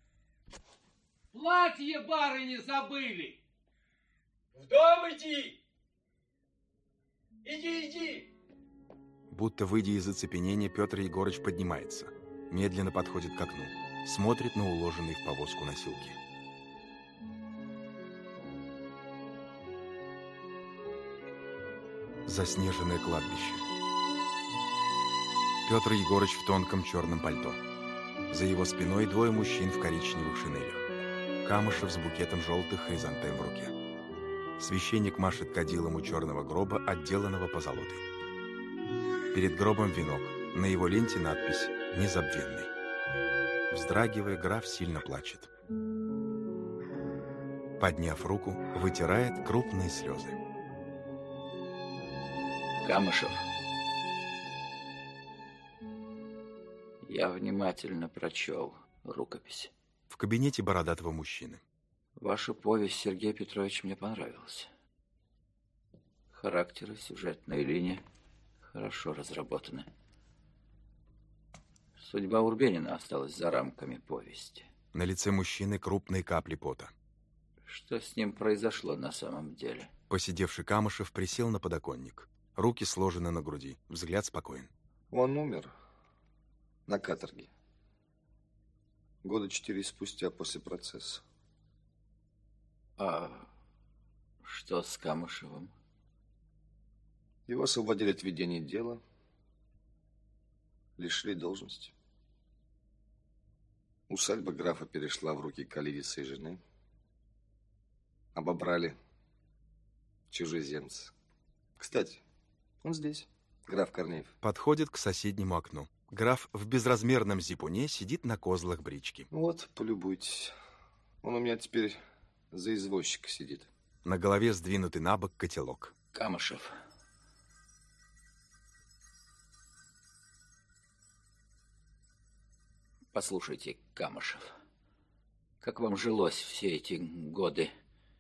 Платье барыни забыли! В дом иди! Иди, иди! Будто выйдя из оцепенения, Петр Егорыч поднимается. Медленно подходит к окну. Смотрит на уложенные в повозку носилки. Заснеженное кладбище. Петр Егорыч в тонком черном пальто. За его спиной двое мужчин в коричневых шинелях. Камышев с букетом желтых хризантем в руке. Священник машет кадилом у черного гроба, отделанного позолотой. Перед гробом венок. На его ленте надпись «Незабвенный». Вздрагивая, граф сильно плачет. Подняв руку, вытирает крупные слезы. Камышев, я внимательно прочел рукопись. В кабинете бородатого мужчины. Ваша повесть, Сергей Петрович, мне понравилась. Характеры, сюжетная линия хорошо разработаны. Судьба Урбенина осталась за рамками повести. На лице мужчины крупные капли пота. Что с ним произошло на самом деле? Посидевший Камышев присел на подоконник. Руки сложены на груди, взгляд спокоен. Он умер на каторге. Года четыре спустя после процесса. А что с Камышевым? Его освободили от ведения дела, лишили должности. Усадьба графа перешла в руки Калидиса и жены. Обобрали чужеземцы. Кстати, он здесь, граф Корнеев. Подходит к соседнему окну. Граф в безразмерном зипуне сидит на козлах брички. Вот, полюбуйтесь. Он у меня теперь за извозчика сидит. На голове сдвинутый на бок котелок. Камышев. Послушайте, Камышев, как вам жилось все эти годы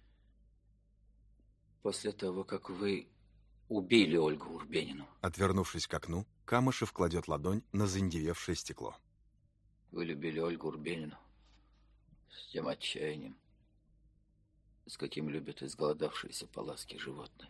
после того, как вы убили Ольгу Урбенину? Отвернувшись к окну, Камышев кладет ладонь на заиндевевшее стекло. Вы любили Ольгу Урбенину с тем отчаянием, с каким любят изголодавшиеся по ласке животные.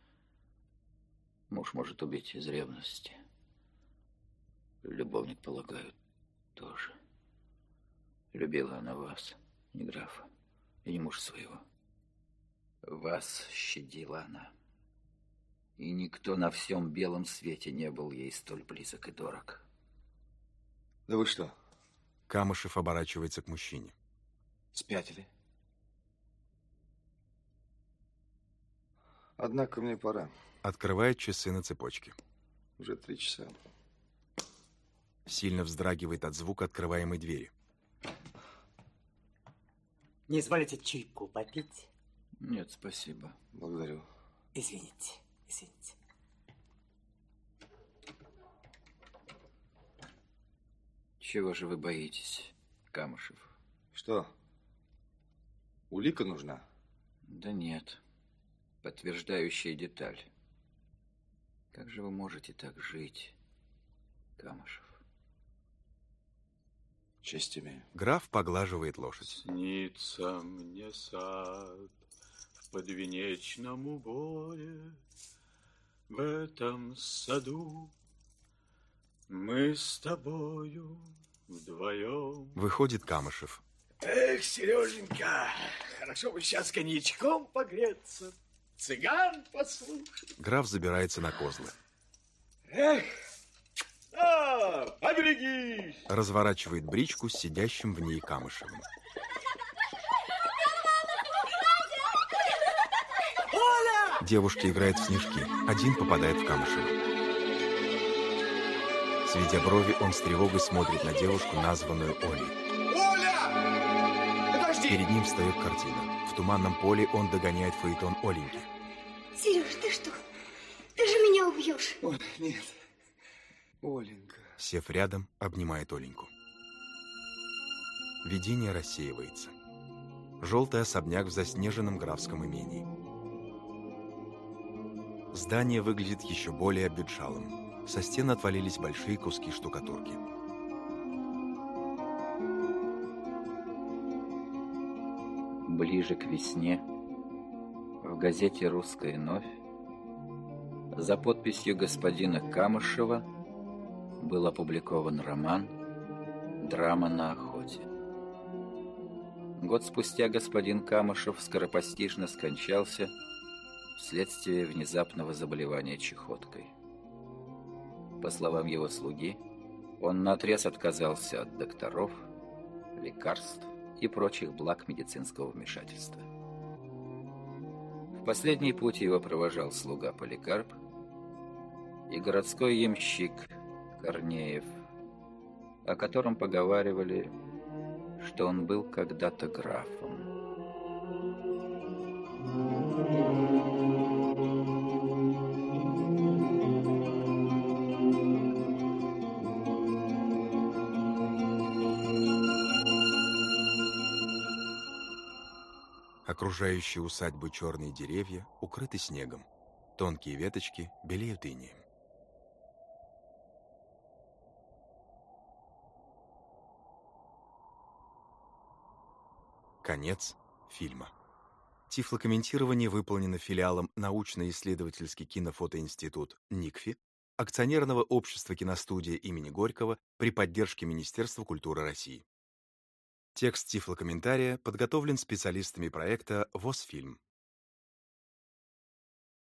Муж может убить из ревности. Любовник, полагаю, тоже. Любила она вас, не графа, и не мужа своего. Вас щадила она. И никто на всем белом свете не был ей столь близок и дорог. Да вы что? Камышев оборачивается к мужчине. Спятили? Однако мне пора. Открывает часы на цепочке. Уже три часа. Сильно вздрагивает от звука открываемой двери. Не изволите чайку попить? Нет, спасибо. Благодарю. Извините, извините. Чего же вы боитесь, Камышев? Что? Улика нужна? Да нет. Подтверждающая деталь. Как же вы можете так жить, Камышев? Честь имею. Граф поглаживает лошадь. Снится мне сад в подвенечном убое, в этом саду мы с тобою вдвоем. Выходит Камышев. Эх, Сереженька, хорошо бы сейчас коньячком погреться, цыган послушать. Граф забирается на козлы. Эх, а, поберегись! Разворачивает бричку с сидящим в ней Камышевым. Оля! Девушки играют в снежки. Один попадает в Камышева. Сведя брови, он с тревогой смотрит на девушку, названную Олей. Оля! Подожди! Перед ним встает картина. В туманном поле он догоняет фаэтон Оленьки. Сереж, ты что? Ты же меня убьешь. Ой, нет. Оленька. Сев рядом, обнимает Оленьку. Видение рассеивается. Желтый особняк в заснеженном графском имении. Здание выглядит еще более обветшалым. Со стен отвалились большие куски штукатурки. Ближе к весне в газете «Русская новь» за подписью господина Камышева был опубликован роман «Драма на охоте». Год спустя господин Камышев скоропостижно скончался вследствие внезапного заболевания чехоткой. По словам его слуги, он наотрез отказался от докторов, лекарств и прочих благ медицинского вмешательства. В последний путь его провожал слуга Поликарп и городской ямщик Корнеев, о котором поговаривали, что он был когда-то графом. Окружающие усадьбы черные деревья укрыты снегом. Тонкие веточки белеют инеем. Конец фильма. Тифлокомментирование выполнено филиалом научно-исследовательский кинофотоинститут НИКФИ, акционерного общества киностудия имени Горького при поддержке Министерства культуры России. Текст тифлокомментария подготовлен специалистами проекта ВОСФильм.